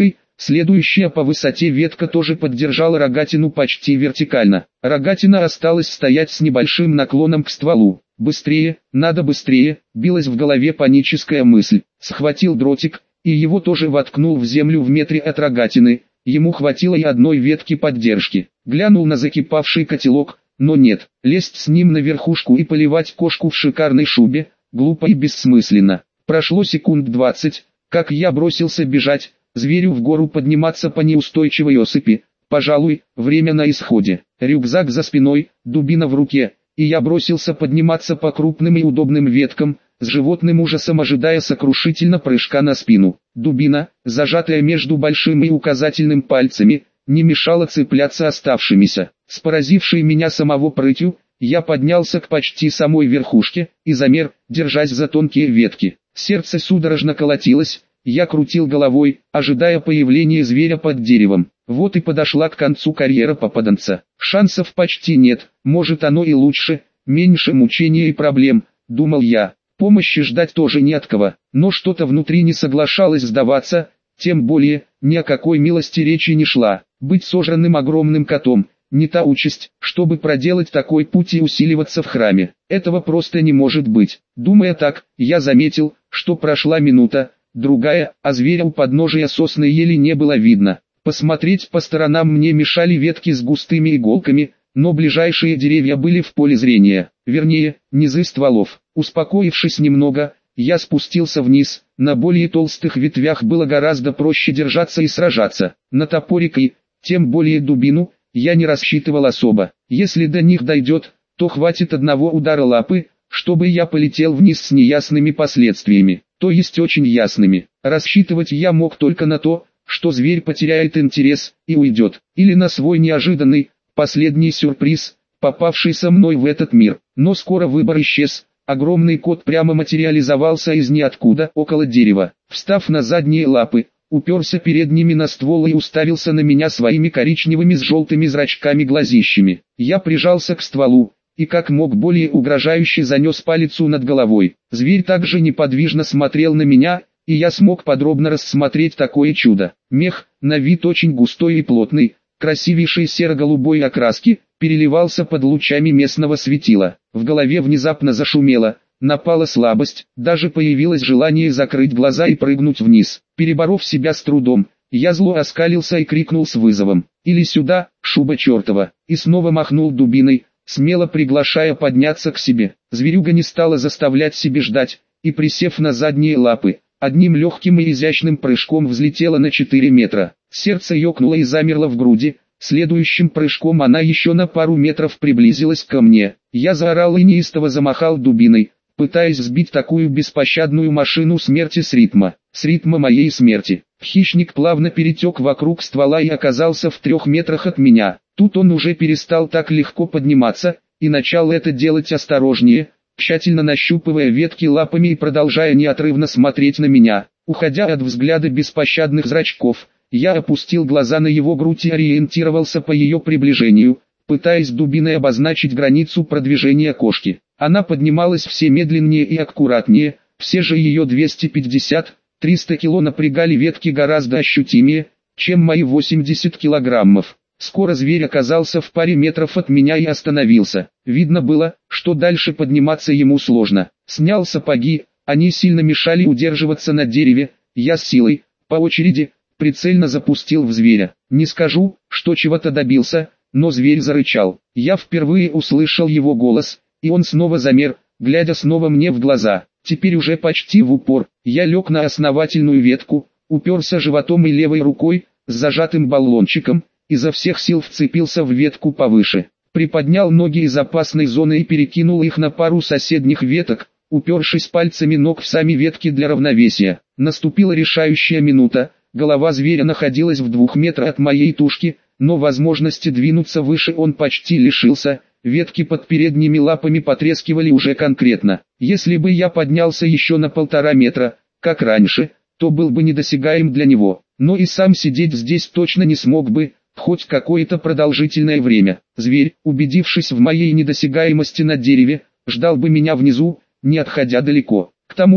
Следующая по высоте ветка тоже поддержала рогатину почти вертикально. Рогатина осталась стоять с небольшим наклоном к стволу. «Быстрее, надо быстрее», билась в голове паническая мысль. Схватил дротик, и его тоже воткнул в землю в метре от рогатины. Ему хватило и одной ветки поддержки. Глянул на закипавший котелок, но нет, лезть с ним на верхушку и поливать кошку в шикарной шубе, глупо и бессмысленно. Прошло секунд двадцать, как я бросился бежать, зверю в гору подниматься по неустойчивой осыпи. Пожалуй, время на исходе. Рюкзак за спиной, дубина в руке, и я бросился подниматься по крупным и удобным веткам, с животным ужасом ожидая сокрушительно прыжка на спину. Дубина, зажатая между большим и указательным пальцами, не мешала цепляться оставшимися. С поразившей меня самого прытью, я поднялся к почти самой верхушке и замер, держась за тонкие ветки. Сердце судорожно колотилось, я крутил головой, ожидая появления зверя под деревом. Вот и подошла к концу карьера попаданца. Шансов почти нет, может оно и лучше, меньше мучений и проблем, думал я. Помощи ждать тоже не от кого, но что-то внутри не соглашалось сдаваться, тем более, ни о какой милости речи не шла. Быть сожранным огромным котом, не та участь, чтобы проделать такой путь и усиливаться в храме. Этого просто не может быть. Думая так, я заметил, что прошла минута, другая, а зверя у подножия сосны ели не было видно. Посмотреть по сторонам мне мешали ветки с густыми иголками, но ближайшие деревья были в поле зрения, вернее, низы стволов. Успокоившись немного, я спустился вниз. На более толстых ветвях было гораздо проще держаться и сражаться. На топорик и, тем более дубину, я не рассчитывал особо. Если до них дойдет, то хватит одного удара лапы, чтобы я полетел вниз с неясными последствиями, то есть очень ясными. Рассчитывать я мог только на то, что зверь потеряет интерес и уйдет, или на свой неожиданный, последний сюрприз, попавший со мной в этот мир. Но скоро выбор исчез. Огромный кот прямо материализовался из ниоткуда около дерева. Встав на задние лапы, уперся передними на ствол и уставился на меня своими коричневыми с желтыми зрачками-глазищами. Я прижался к стволу, и как мог более угрожающе занес палец над головой. Зверь также неподвижно смотрел на меня, и я смог подробно рассмотреть такое чудо. Мех, на вид очень густой и плотный, красивейшей серо-голубой окраски, переливался под лучами местного светила. В голове внезапно зашумело, напала слабость, даже появилось желание закрыть глаза и прыгнуть вниз. Переборов себя с трудом, я зло оскалился и крикнул с вызовом: «Или сюда, шуба чертова!» и снова махнул дубиной, смело приглашая подняться к себе. Зверюга не стала заставлять себе ждать, и присев на задние лапы, одним легким и изящным прыжком взлетела на четыре метра. Сердце ёкнуло и замерло в груди. Следующим прыжком она еще на пару метров приблизилась ко мне. Я заорал и неистово замахал дубиной, пытаясь сбить такую беспощадную машину смерти с ритма, с ритма моей смерти. Хищник плавно перетек вокруг ствола и оказался в трех метрах от меня. Тут он уже перестал так легко подниматься, и начал это делать осторожнее, тщательно нащупывая ветки лапами и продолжая неотрывно смотреть на меня. Уходя от взгляда беспощадных зрачков, я опустил глаза на его грудь и ориентировался по ее приближению, пытаясь дубиной обозначить границу продвижения кошки. Она поднималась все медленнее и аккуратнее, все же ее двести пятьдесят — триста кило напрягали ветки гораздо ощутимее, чем мои восемьдесят килограммов. Скоро зверь оказался в паре метров от меня и остановился. Видно было, что дальше подниматься ему сложно. Снял сапоги, они сильно мешали удерживаться на дереве. Я с силой, по очереди, прицельно запустил в зверя. Не скажу, что чего-то добился, но зверь зарычал. Я впервые услышал его голос, и он снова замер, глядя снова мне в глаза. Теперь уже почти в упор. Я лег на основательную ветку, уперся животом и левой рукой, с зажатым баллончиком, изо всех сил вцепился в ветку повыше. Приподнял ноги из опасной зоны и перекинул их на пару соседних веток, упершись пальцами ног в сами ветки для равновесия. Наступила решающая минута. Голова зверя находилась в двух метрах от моей тушки, но возможности двинуться выше он почти лишился. Ветки под передними лапами потрескивали уже конкретно. Если бы я поднялся еще на полтора метра, как раньше, то был бы недосягаем для него. Но и сам сидеть здесь точно не смог бы, хоть какое-то продолжительное время. Зверь, убедившись в моей недосягаемости на дереве, ждал бы меня внизу, не отходя далеко. К тому же,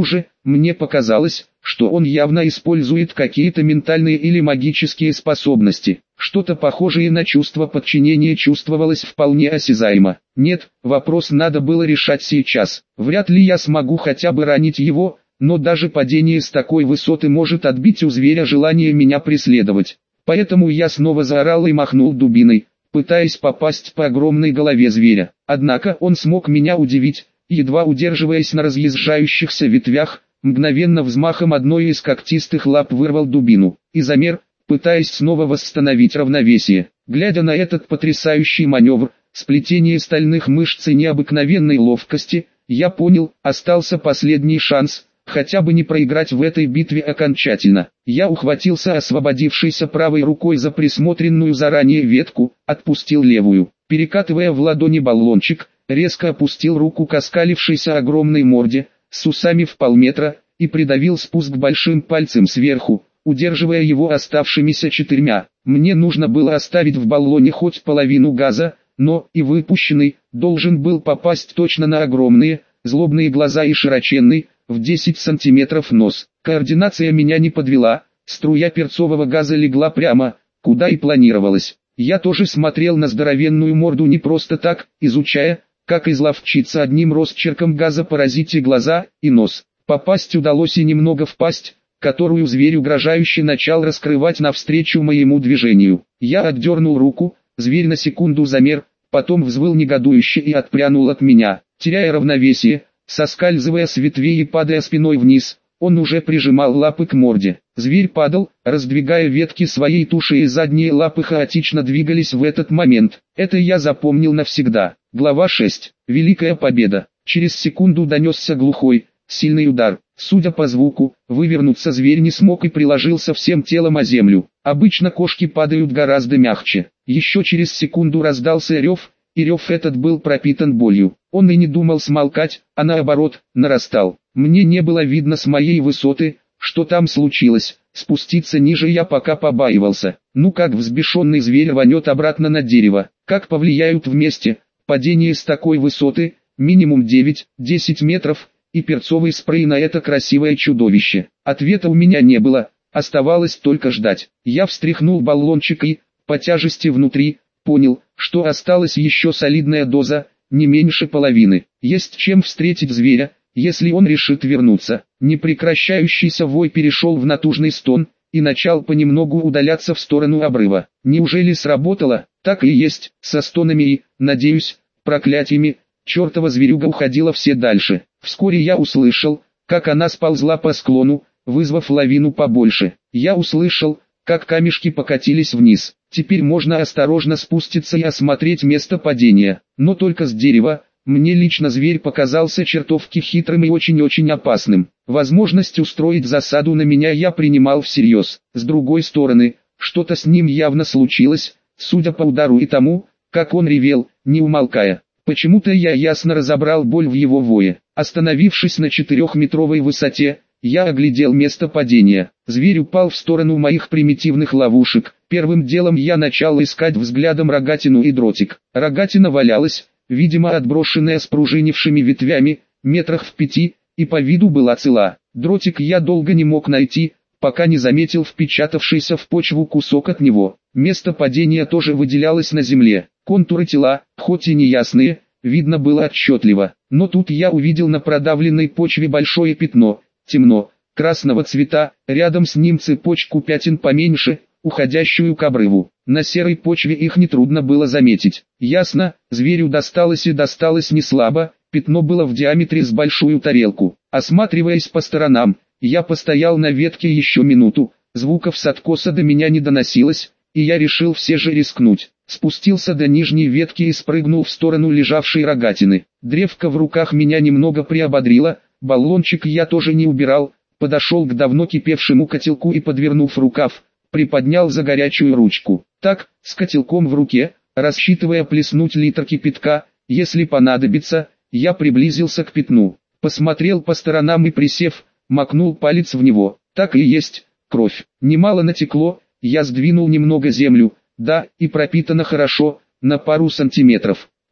Мне показалось, что он явно использует какие-то ментальные или магические способности. Что-то похожее на чувство подчинения чувствовалось вполне осязаемо. Нет, вопрос надо было решать сейчас. Вряд ли я смогу хотя бы ранить его, но даже падение с такой высоты может отбить у зверя желание меня преследовать. Поэтому я снова заорал и махнул дубиной, пытаясь попасть по огромной голове зверя. Однако он смог меня удивить, едва удерживаясь на разъезжающихся ветвях, мгновенно взмахом одной из когтистых лап вырвал дубину и замер, пытаясь снова восстановить равновесие. Глядя на этот потрясающий маневр, сплетение стальных мышц и необыкновенной ловкости, я понял, остался последний шанс, хотя бы не проиграть в этой битве окончательно. Я ухватился освободившейся правой рукой за присмотренную заранее ветку, отпустил левую, перекатывая в ладони баллончик, резко опустил руку к оскалившейся огромной морде, с усами в полметра, и придавил спуск большим пальцем сверху, удерживая его оставшимися четырьмя. Мне нужно было оставить в баллоне хоть половину газа, но и выпущенный должен был попасть точно на огромные, злобные глаза и широченный, в десять сантиметров нос. Координация меня не подвела, струя перцового газа легла прямо, куда и планировалось. Я тоже смотрел на здоровенную морду не просто так, изучая, как изловчиться одним росчерком газа поразить и глаза, и нос. Попасть удалось и немного в пасть, которую зверь угрожающе начал раскрывать навстречу моему движению. Я отдернул руку, зверь на секунду замер, потом взвыл негодующе и отпрянул от меня, теряя равновесие. Соскальзывая с ветвей и падая спиной вниз, он уже прижимал лапы к морде. Зверь падал, раздвигая ветки своей туши, и задние лапы хаотично двигались в этот момент. Это я запомнил навсегда. Глава шесть. Великая победа. Через секунду донесся глухой, сильный удар. Судя по звуку, вывернуться зверь не смог и приложился всем телом о землю. Обычно кошки падают гораздо мягче. Еще через секунду раздался рев, и рев этот был пропитан болью. Он и не думал смолкать, а наоборот, нарастал. Мне не было видно с моей высоты, что там случилось. Спуститься ниже я пока побаивался. Ну как взбешенный зверь рванет обратно на дерево, как повлияют вместе, падение с такой высоты, минимум девять-десять метров, и перцовый спрей на это красивое чудовище. Ответа у меня не было, оставалось только ждать. Я встряхнул баллончик и, по тяжести внутри, понял, что осталась еще солидная доза, не меньше половины. Есть чем встретить зверя, если он решит вернуться. Непрекращающийся вой перешел в натужный стон, и начал понемногу удаляться в сторону обрыва. Неужели сработало? Так и есть, со стонами и, надеюсь, проклятиями, чертова зверюга уходила все дальше. Вскоре я услышал, как она сползла по склону, вызвав лавину побольше. Я услышал, как камешки покатились вниз. Теперь можно осторожно спуститься и осмотреть место падения, но только с дерева. Мне лично зверь показался чертовски хитрым и очень-очень опасным. Возможность устроить засаду на меня я принимал всерьез. С другой стороны, что-то с ним явно случилось, судя по удару и тому, как он ревел, не умолкая. Почему-то я ясно разобрал боль в его вое. Остановившись на четырехметровой высоте, я оглядел место падения. Зверь упал в сторону моих примитивных ловушек. Первым делом я начал искать взглядом рогатину и дротик. Рогатина валялась, видимо отброшенная спружинившими ветвями, метрах в пяти, и по виду была цела. Дротик я долго не мог найти, пока не заметил впечатавшийся в почву кусок от него. Место падения тоже выделялось на земле. Контуры тела, хоть и неясные, видно было отчетливо. Но тут я увидел на продавленной почве большое пятно, темно, красного цвета, рядом с ним цепочку пятен поменьше, уходящую к обрыву. На серой почве их нетрудно было заметить. Ясно, зверю досталось и досталось не слабо, пятно было в диаметре с большую тарелку. Осматриваясь по сторонам, я постоял на ветке еще минуту, звуков с откоса до меня не доносилось, и я решил все же рискнуть. Спустился до нижней ветки и спрыгнул в сторону лежавшей рогатины. Древко в руках меня немного приободрило, баллончик я тоже не убирал, подошел к давно кипевшему котелку и, подвернув рукав, приподнял за горячую ручку. Так, с котелком в руке, рассчитывая плеснуть литр кипятка, если понадобится, я приблизился к пятну, посмотрел по сторонам и, присев, макнул палец в него. Так и есть, кровь. Немало натекло, я сдвинул немного землю, да, и пропитано хорошо, на пару сантиметров.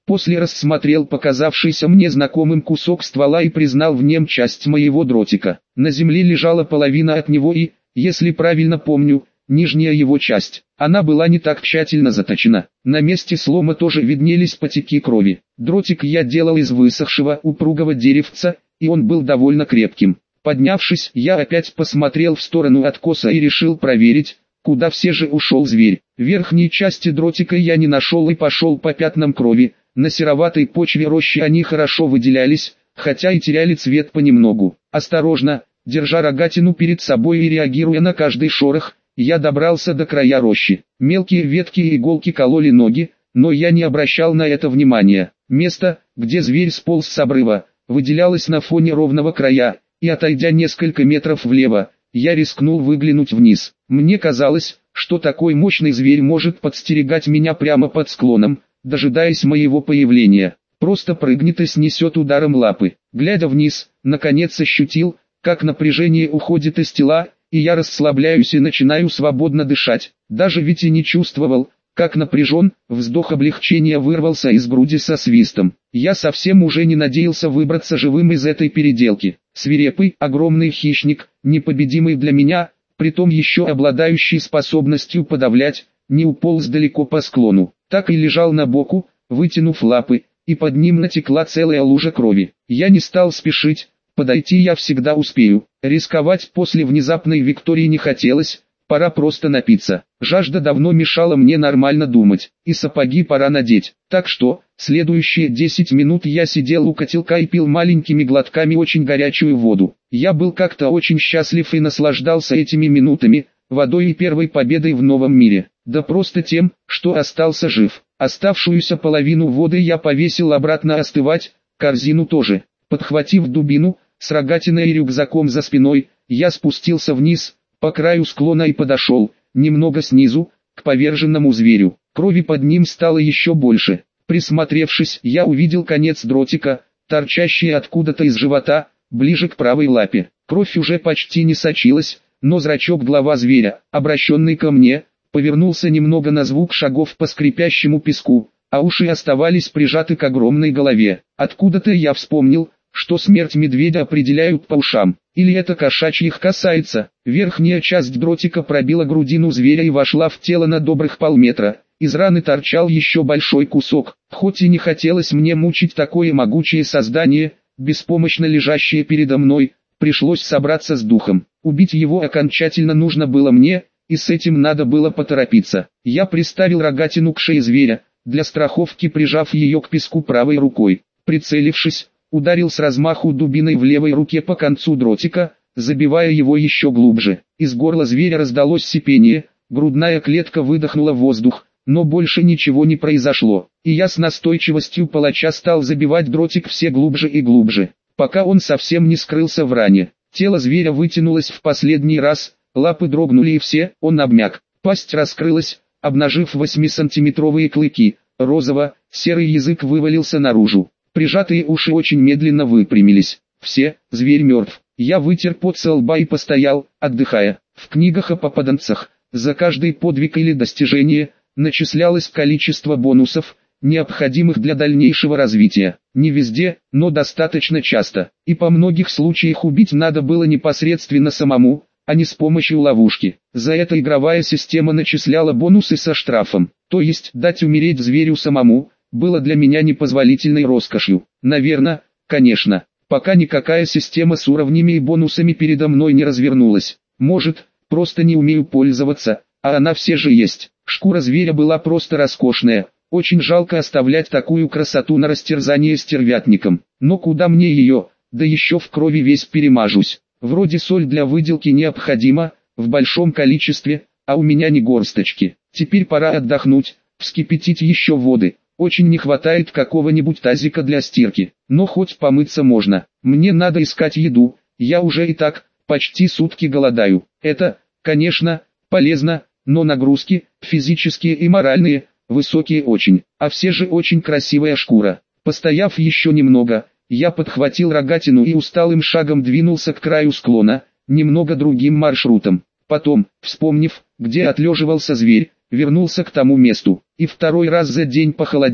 После рассмотрел показавшийся мне знакомым кусок ствола и признал в нем часть моего дротика. На земле лежала половина от него и, если правильно помню, нижняя его часть. Она была не так тщательно заточена. На месте слома тоже виднелись потеки крови. Дротик я делал из высохшего упругого деревца, и он был довольно крепким. Поднявшись, я опять посмотрел в сторону откоса и решил проверить, куда все же ушел зверь. Верхней части дротика я не нашел и пошел по пятнам крови. На сероватой почве рощи они хорошо выделялись, хотя и теряли цвет понемногу. Осторожно, держа рогатину перед собой и реагируя на каждый шорох, я добрался до края рощи. Мелкие ветки и иголки кололи ноги, но я не обращал на это внимания. Место, где зверь сполз с обрыва, выделялось на фоне ровного края, и отойдя несколько метров влево, я рискнул выглянуть вниз. Мне казалось, что такой мощный зверь может подстерегать меня прямо под склоном, дожидаясь моего появления. Просто прыгнет и снесет ударом лапы. Глядя вниз, наконец ощутил, как напряжение уходит из тела, и я расслабляюсь и начинаю свободно дышать. Даже ведь и не чувствовал, как напряжен, вздох облегчения вырвался из груди со свистом. Я совсем уже не надеялся выбраться живым из этой переделки. Свирепый, огромный хищник, непобедимый для меня, притом еще обладающий способностью подавлять, не уполз далеко по склону. Так и лежал на боку, вытянув лапы, и под ним натекла целая лужа крови. Я не стал спешить, подойти я всегда успею. Рисковать после внезапной виктории не хотелось, пора просто напиться. Жажда давно мешала мне нормально думать, и сапоги пора надеть. Так что, следующие десять минут я сидел у котелка и пил маленькими глотками очень горячую воду. Я был как-то очень счастлив и наслаждался этими минутами, водой и первой победой в новом мире. Да просто тем, что остался жив. Оставшуюся половину воды я повесил обратно остывать, корзину тоже. Подхватив дубину, с рогатиной и рюкзаком за спиной, я спустился вниз, по краю склона и подошел, немного снизу, к поверженному зверю. Крови под ним стало еще больше. Присмотревшись, я увидел конец дротика, торчащий откуда-то из живота, ближе к правой лапе. Кровь уже почти не сочилась, но зрачок глава зверя, обращенный ко мне, повернулся немного на звук шагов по скрипящему песку, а уши оставались прижаты к огромной голове. Откуда-то я вспомнил, что смерть медведя определяют по ушам. Или это кошачьих касается. Верхняя часть дротика пробила грудину зверя и вошла в тело на добрых полметра. Из раны торчал еще большой кусок. Хоть и не хотелось мне мучить такое могучее создание, беспомощно лежащее передо мной, пришлось собраться с духом. Убить его окончательно нужно было мне, и с этим надо было поторопиться. Я приставил рогатину к шее зверя, для страховки прижав ее к песку правой рукой. Прицелившись, ударил с размаху дубиной в левой руке по концу дротика, забивая его еще глубже. Из горла зверя раздалось сипение, грудная клетка выдохнула воздух, но больше ничего не произошло. И я с настойчивостью палача стал забивать дротик все глубже и глубже, пока он совсем не скрылся в ране. Тело зверя вытянулось в последний раз, лапы дрогнули и все, он обмяк. Пасть раскрылась, обнажив восьмисантиметровые клыки, розово-серый язык вывалился наружу. Прижатые уши очень медленно выпрямились. Все, зверь мертв. Я вытер пот со лба и постоял, отдыхая. В книгах о попаданцах, за каждый подвиг или достижение, начислялось количество бонусов, необходимых для дальнейшего развития. Не везде, но достаточно часто. И по многих случаях убить надо было непосредственно самому, а не с помощью ловушки. За это игровая система начисляла бонусы со штрафом. То есть дать умереть зверю самому было для меня непозволительной роскошью. Наверное, конечно, пока никакая система с уровнями и бонусами передо мной не развернулась. Может, просто не умею пользоваться, а она все же есть. Шкура зверя была просто роскошная. Очень жалко оставлять такую красоту на растерзание стервятникам. Но куда мне ее, да еще в крови весь перемажусь. Вроде соль для выделки необходима, в большом количестве, а у меня не горсточки. Теперь пора отдохнуть, вскипятить еще воды. Очень не хватает какого-нибудь тазика для стирки, но хоть помыться можно. Мне надо искать еду, я уже и так, почти сутки голодаю. Это, конечно, полезно, но нагрузки, физические и моральные, высокие очень, а все же очень красивая шкура. Постояв еще немного, я подхватил рогатину и усталым шагом двинулся к краю склона, немного другим маршрутом. Потом, вспомнив, где отлеживался зверь, вернулся к тому месту, и второй раз за день похолодел,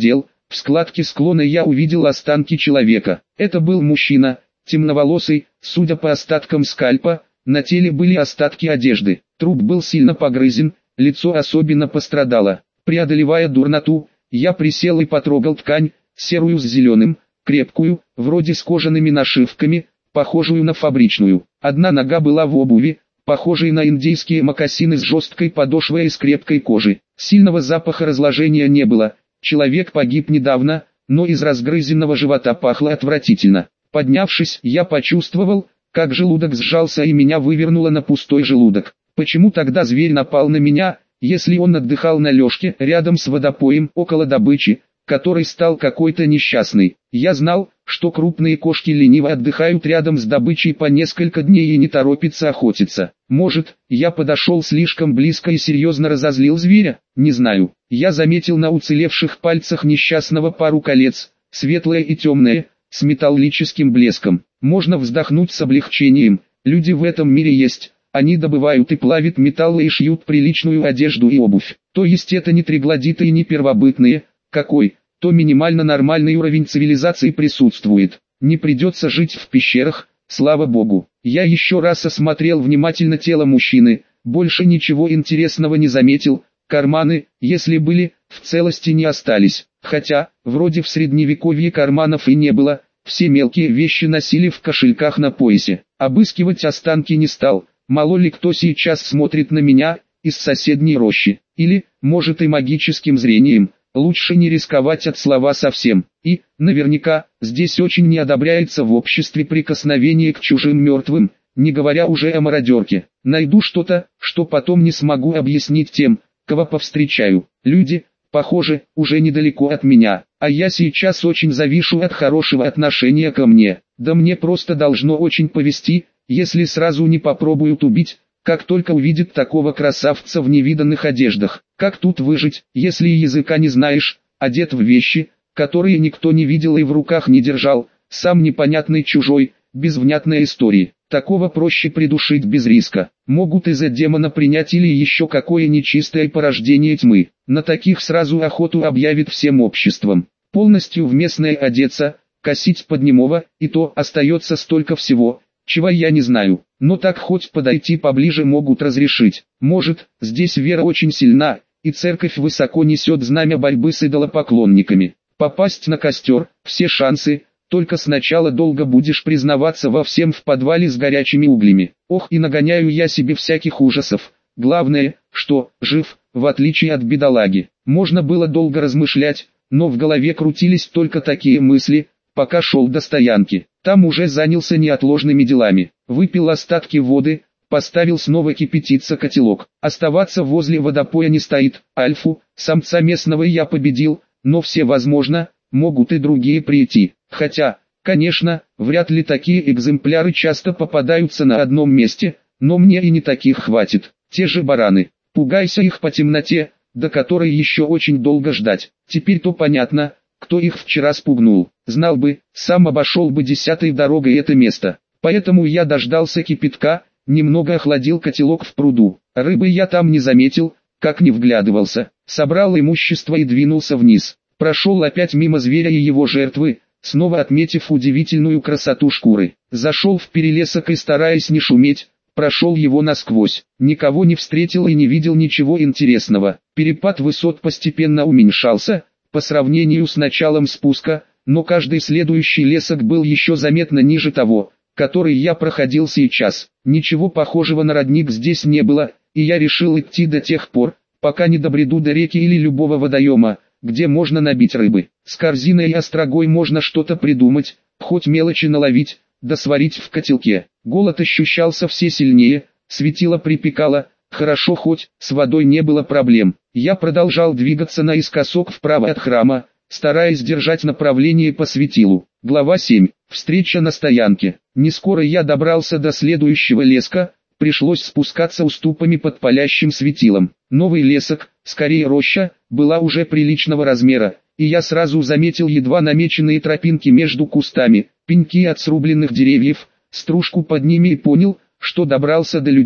В складке склона я увидел останки человека. Это был мужчина, темноволосый, судя по остаткам скальпа, на теле были остатки одежды. Труп был сильно погрызен, лицо особенно пострадало. Преодолевая дурноту, я присел и потрогал ткань, серую с зеленым, крепкую, вроде с кожаными нашивками, похожую на фабричную. Одна нога была в обуви, похожей на индейские мокасины с жесткой подошвой из крепкой кожи. Сильного запаха разложения не было, человек погиб недавно, но из разгрызенного живота пахло отвратительно. Поднявшись, я почувствовал, как желудок сжался и меня вывернуло на пустой желудок. Почему тогда зверь напал на меня, если он отдыхал на лёжке рядом с водопоем около добычи, который стал какой-то несчастный? Я знал, что крупные кошки лениво отдыхают рядом с добычей по несколько дней и не торопятся охотиться. Может, я подошел слишком близко и серьезно разозлил зверя? Не знаю. Я заметил на уцелевших пальцах несчастного пару колец, светлое и темное, с металлическим блеском. Можно вздохнуть с облегчением. Люди в этом мире есть. Они добывают и плавят металлы и шьют приличную одежду и обувь. То есть это не троглодиты и не первобытные, какой, то минимально нормальный уровень цивилизации присутствует. Не придется жить в пещерах, слава богу. Я еще раз осмотрел внимательно тело мужчины, больше ничего интересного не заметил. Карманы, если были, в целости не остались. Хотя, вроде в средневековье карманов и не было, все мелкие вещи носили в кошельках на поясе. Обыскивать останки не стал. Мало ли кто сейчас смотрит на меня из соседней рощи, или, может, и магическим зрением. Лучше не рисковать от слова совсем. И, наверняка, здесь очень не одобряется в обществе прикосновение к чужим мертвым, не говоря уже о мародерке. Найду что-то, что потом не смогу объяснить тем, кого повстречаю. Люди, похоже, уже недалеко от меня, а я сейчас очень завишу от хорошего отношения ко мне. Да мне просто должно очень повезти, если сразу не попробуют убить, как только увидят такого красавца в невиданных одеждах. Как тут выжить, если языка не знаешь, одет в вещи, которые никто не видел и в руках не держал, сам непонятный чужой, без внятной истории. Такого проще придушить без риска. Могут из-за демона принять или еще какое нечистое порождение тьмы. На таких сразу охоту объявит всем обществом. Полностью в местное одеться, косить под немого, и то остается столько всего, чего я не знаю. Но так хоть подойти поближе могут разрешить. Может, здесь вера очень сильна, и церковь высоко несет знамя борьбы с идолопоклонниками. Попасть на костер, все шансы, только сначала долго будешь признаваться во всем в подвале с горячими углями. Ох, и нагоняю я себе всяких ужасов. Главное, что, жив, в отличие от бедолаги. Можно было долго размышлять, но в голове крутились только такие мысли, пока шел до стоянки. Там уже занялся неотложными делами. Выпил остатки воды, поставил снова кипятиться котелок. Оставаться возле водопоя не стоит. Альфу, самца местного я победил, но все возможно, могут и другие прийти. Хотя, конечно, вряд ли такие экземпляры часто попадаются на одном месте, но мне и не таких хватит. Те же бараны. Пугайся их по темноте, до которой еще очень долго ждать. Теперь-то понятно, кто их вчера спугнул. Знал бы, сам обошел бы десятой дорогой это место. Поэтому я дождался кипятка, немного охладил котелок в пруду. Рыбы я там не заметил, как не вглядывался. Собрал имущество и двинулся вниз. Прошел опять мимо зверя и его жертвы, снова отметив удивительную красоту шкуры. Зашел в перелесок и, стараясь не шуметь, прошел его насквозь. Никого не встретил и не видел ничего интересного. Перепад высот постепенно уменьшался, по сравнению с началом спуска, но каждый следующий лесок был еще заметно ниже того, который я проходил сейчас. Ничего похожего на родник здесь не было, и я решил идти до тех пор, пока не добреду до реки или любого водоема, где можно набить рыбы. С корзиной и острогой можно что-то придумать, хоть мелочи наловить, да сварить в котелке. Голод ощущался все сильнее, светило припекало, хорошо хоть с водой не было проблем. Я продолжал двигаться наискосок вправо от храма, стараясь держать направление по светилу. Глава семь. Встреча на стоянке. Не скоро я добрался до следующего леска, пришлось спускаться уступами под палящим светилом. Новый лесок, скорее роща, была уже приличного размера, и я сразу заметил едва намеченные тропинки между кустами, пеньки от срубленных деревьев, стружку под ними и понял, что добрался до людей.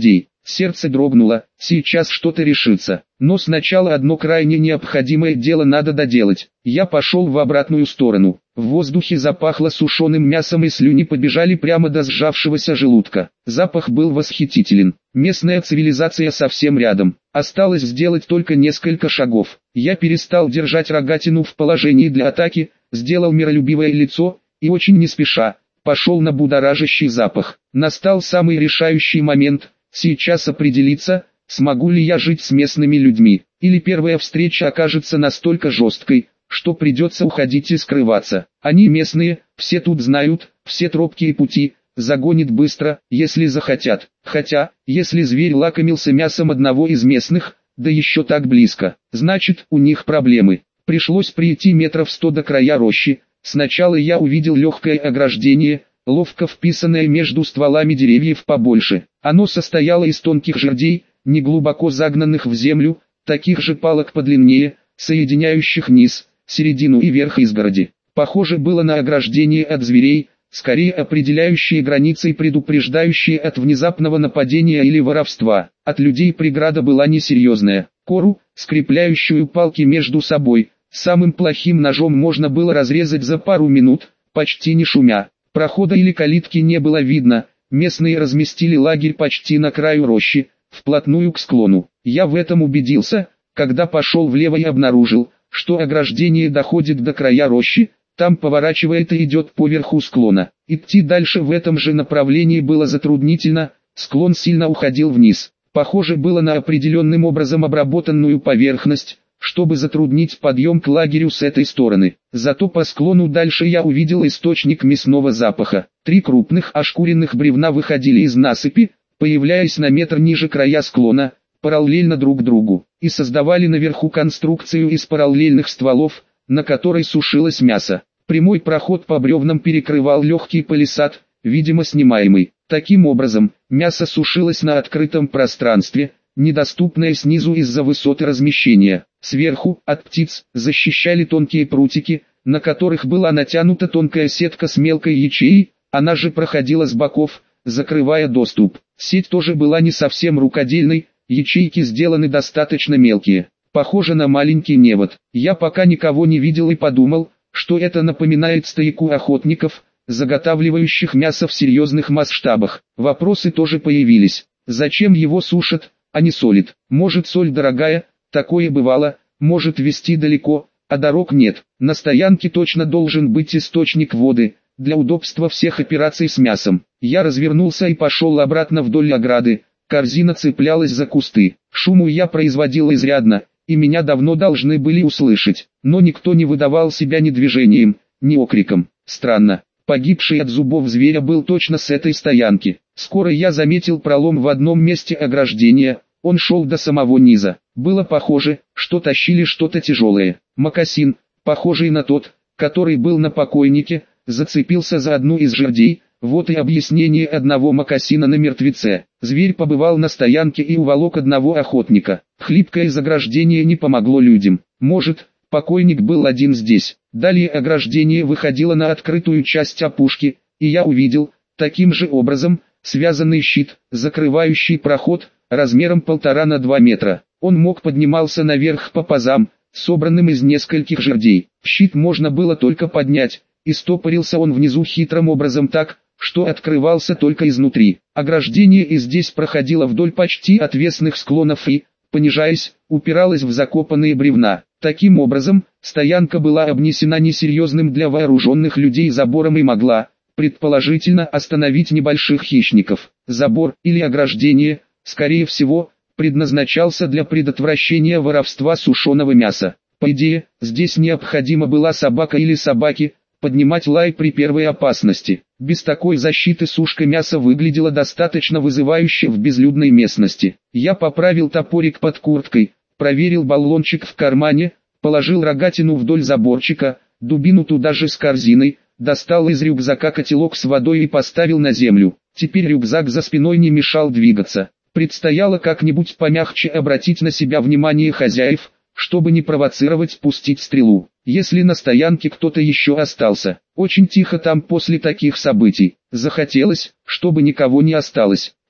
Сердце дрогнуло, сейчас что-то решится. Но сначала одно крайне необходимое дело надо доделать. Я пошел в обратную сторону. В воздухе запахло сушеным мясом и слюни побежали прямо до сжавшегося желудка. Запах был восхитителен. Местная цивилизация совсем рядом. Осталось сделать только несколько шагов. Я перестал держать рогатину в положении для атаки, сделал миролюбивое лицо и очень не спеша пошел на будоражащий запах. Настал самый решающий момент. Сейчас определиться, смогу ли я жить с местными людьми, или первая встреча окажется настолько жесткой, что придется уходить и скрываться. Они местные, все тут знают, все тропки и пути, загонит быстро, если захотят. Хотя, если зверь лакомился мясом одного из местных, да еще так близко, значит у них проблемы. Пришлось прийти метров сто до края рощи. Сначала я увидел легкое ограждение, ловко вписанное между стволами деревьев побольше. Оно состояло из тонких жердей, неглубоко загнанных в землю, таких же палок подлиннее, соединяющих низ, середину и верх изгороди. Похоже было на ограждение от зверей, скорее определяющие границы и предупреждающие от внезапного нападения или воровства. От людей преграда была несерьезная. Кору, скрепляющую палки между собой, самым плохим ножом можно было разрезать за пару минут, почти не шумя. Прохода или калитки не было видно, местные разместили лагерь почти на краю рощи, вплотную к склону. Я в этом убедился, когда пошел влево и обнаружил, что ограждение доходит до края рощи, там поворачивает и идет по верху склона. Идти дальше в этом же направлении было затруднительно, склон сильно уходил вниз. Похоже было на определенным образом обработанную поверхность, чтобы затруднить подъем к лагерю с этой стороны. Зато по склону дальше я увидел источник мясного запаха. Три крупных ошкуренных бревна выходили из насыпи, появляясь на метр ниже края склона, параллельно друг другу, и создавали наверху конструкцию из параллельных стволов, на которой сушилось мясо. Прямой проход по бревнам перекрывал легкий палисад, видимо снимаемый. Таким образом, мясо сушилось на открытом пространстве, недоступное снизу из-за высоты размещения. Сверху, от птиц, защищали тонкие прутики, на которых была натянута тонкая сетка с мелкой ячеей, она же проходила с боков, закрывая доступ. Сеть тоже была не совсем рукодельной, ячейки сделаны достаточно мелкие, похоже на маленький невод. Я пока никого не видел и подумал, что это напоминает стойку охотников, заготавливающих мясо в серьезных масштабах. Вопросы тоже появились. Зачем его сушат, а не солят? Может, соль дорогая, такое бывало, может везти далеко, а дорог нет. На стоянке точно должен быть источник воды, для удобства всех операций с мясом. Я развернулся и пошел обратно вдоль ограды, корзина цеплялась за кусты. Шуму я производил изрядно, и меня давно должны были услышать, но никто не выдавал себя ни движением, ни окриком. Странно. Погибший от зубов зверя был точно с этой стоянки. Скоро я заметил пролом в одном месте ограждения, он шел до самого низа. Было похоже, что тащили что-то тяжелое. Мокасин, похожий на тот, который был на покойнике, зацепился за одну из жердей. Вот и объяснение одного мокасина на мертвеце. Зверь побывал на стоянке и уволок одного охотника. Хлипкое заграждение не помогло людям. Может, покойник был один здесь. Далее ограждение выходило на открытую часть опушки, и я увидел, таким же образом, связанный щит, закрывающий проход, размером полтора на два метра. Он мог поднимался наверх по пазам, собранным из нескольких жердей. Щит можно было только поднять, и стопорился он внизу хитрым образом так, что открывался только изнутри. Ограждение и здесь проходило вдоль почти отвесных склонов и, понижаясь, упиралось в закопанные бревна. Таким образом, стоянка была обнесена несерьезным для вооруженных людей забором и могла, предположительно, остановить небольших хищников. Забор, или ограждение, скорее всего, предназначался для предотвращения воровства сушеного мяса. По идее, здесь необходима была собака или собаки, поднимать лай при первой опасности. Без такой защиты сушка мяса выглядела достаточно вызывающе в безлюдной местности. Я поправил топорик под курткой, проверил баллончик в кармане, положил рогатину вдоль заборчика, дубину туда же с корзиной, достал из рюкзака котелок с водой и поставил на землю. Теперь рюкзак за спиной не мешал двигаться. Предстояло как-нибудь помягче обратить на себя внимание хозяев, чтобы не провоцировать пустить стрелу. Если на стоянке кто-то еще остался, очень тихо там после таких событий. Захотелось, чтобы никого не осталось,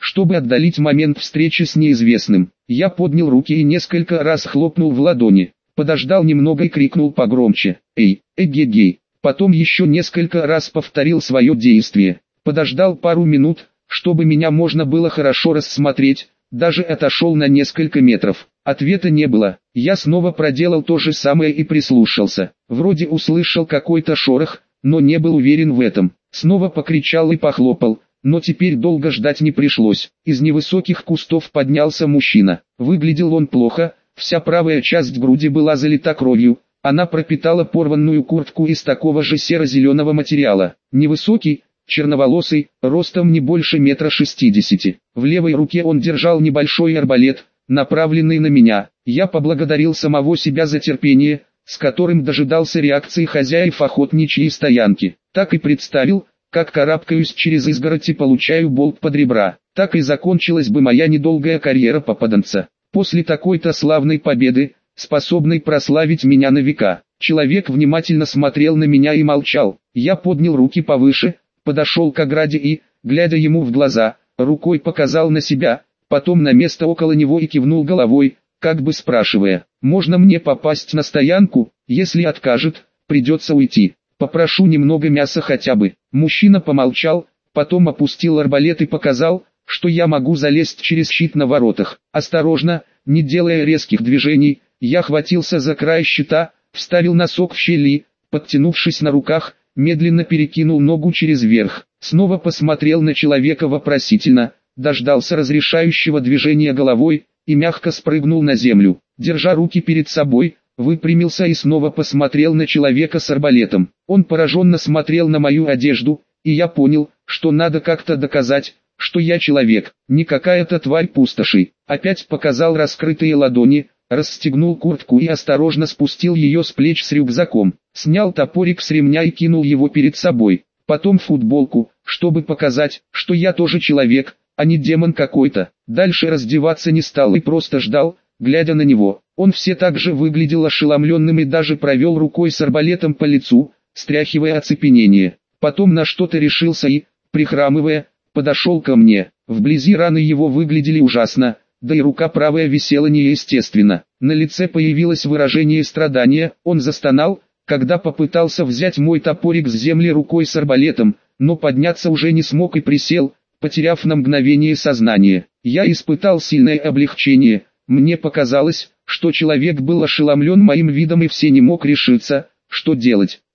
чтобы отдалить момент встречи с неизвестным. Я поднял руки и несколько раз хлопнул в ладони. Подождал немного и крикнул погромче: «Эй, эгегей!» Потом еще несколько раз повторил свое действие. Подождал пару минут, чтобы меня можно было хорошо рассмотреть, даже отошел на несколько метров. Ответа не было. Я снова проделал то же самое и прислушался. Вроде услышал какой-то шорох, но не был уверен в этом. Снова покричал и похлопал, но теперь долго ждать не пришлось. Из невысоких кустов поднялся мужчина. Выглядел он плохо, вся правая часть груди была залита кровью. Она пропитала порванную куртку из такого же серо-зеленого материала. Невысокий, черноволосый, ростом не больше метра шестидесяти. В левой руке он держал небольшой арбалет, направленный на меня. Я поблагодарил самого себя за терпение, с которым дожидался реакции хозяев охотничьей стоянки. Так и представил, как карабкаюсь через изгородь и получаю болт под ребра. Так и закончилась бы моя недолгая карьера попаданца. После такой-то славной победы, способной прославить меня на века. Человек внимательно смотрел на меня и молчал. Я поднял руки повыше, подошел к ограде и, глядя ему в глаза, рукой показал на себя, потом на место около него и кивнул головой, как бы спрашивая: «Можно мне попасть на стоянку? Если откажет, придется уйти. Попрошу немного мяса хотя бы». Мужчина помолчал, потом опустил арбалет и показал, что я могу залезть через щит на воротах. Осторожно, не делая резких движений, я хватился за край щита, вставил носок в щель и, подтянувшись на руках, медленно перекинул ногу через верх. Снова посмотрел на человека вопросительно, дождался разрешающего движения головой и мягко спрыгнул на землю. Держа руки перед собой, выпрямился и снова посмотрел на человека с арбалетом. Он пораженно смотрел на мою одежду, и я понял, что надо как-то доказать, что я человек, не какая-то тварь пустоши. Опять показал раскрытые ладони, расстегнул куртку и осторожно спустил ее с плеч с рюкзаком. Снял топорик с ремня и кинул его перед собой. Потом футболку, чтобы показать, что я тоже человек, а не демон какой-то. Дальше раздеваться не стал и просто ждал, глядя на него. Он все так же выглядел ошеломленным и даже провел рукой с арбалетом по лицу, стряхивая оцепенение. Потом на что-то решился и, прихрамывая, подошел ко мне. Вблизи раны его выглядели ужасно, да и рука правая висела неестественно. На лице появилось выражение страдания, он застонал, когда попытался взять мой топорик с земли рукой с арбалетом, но подняться уже не смог и присел, потеряв на мгновение сознание. Я испытал сильное облегчение. Мне показалось, что человек был ошеломлен моим видом и все не мог решиться, что делать.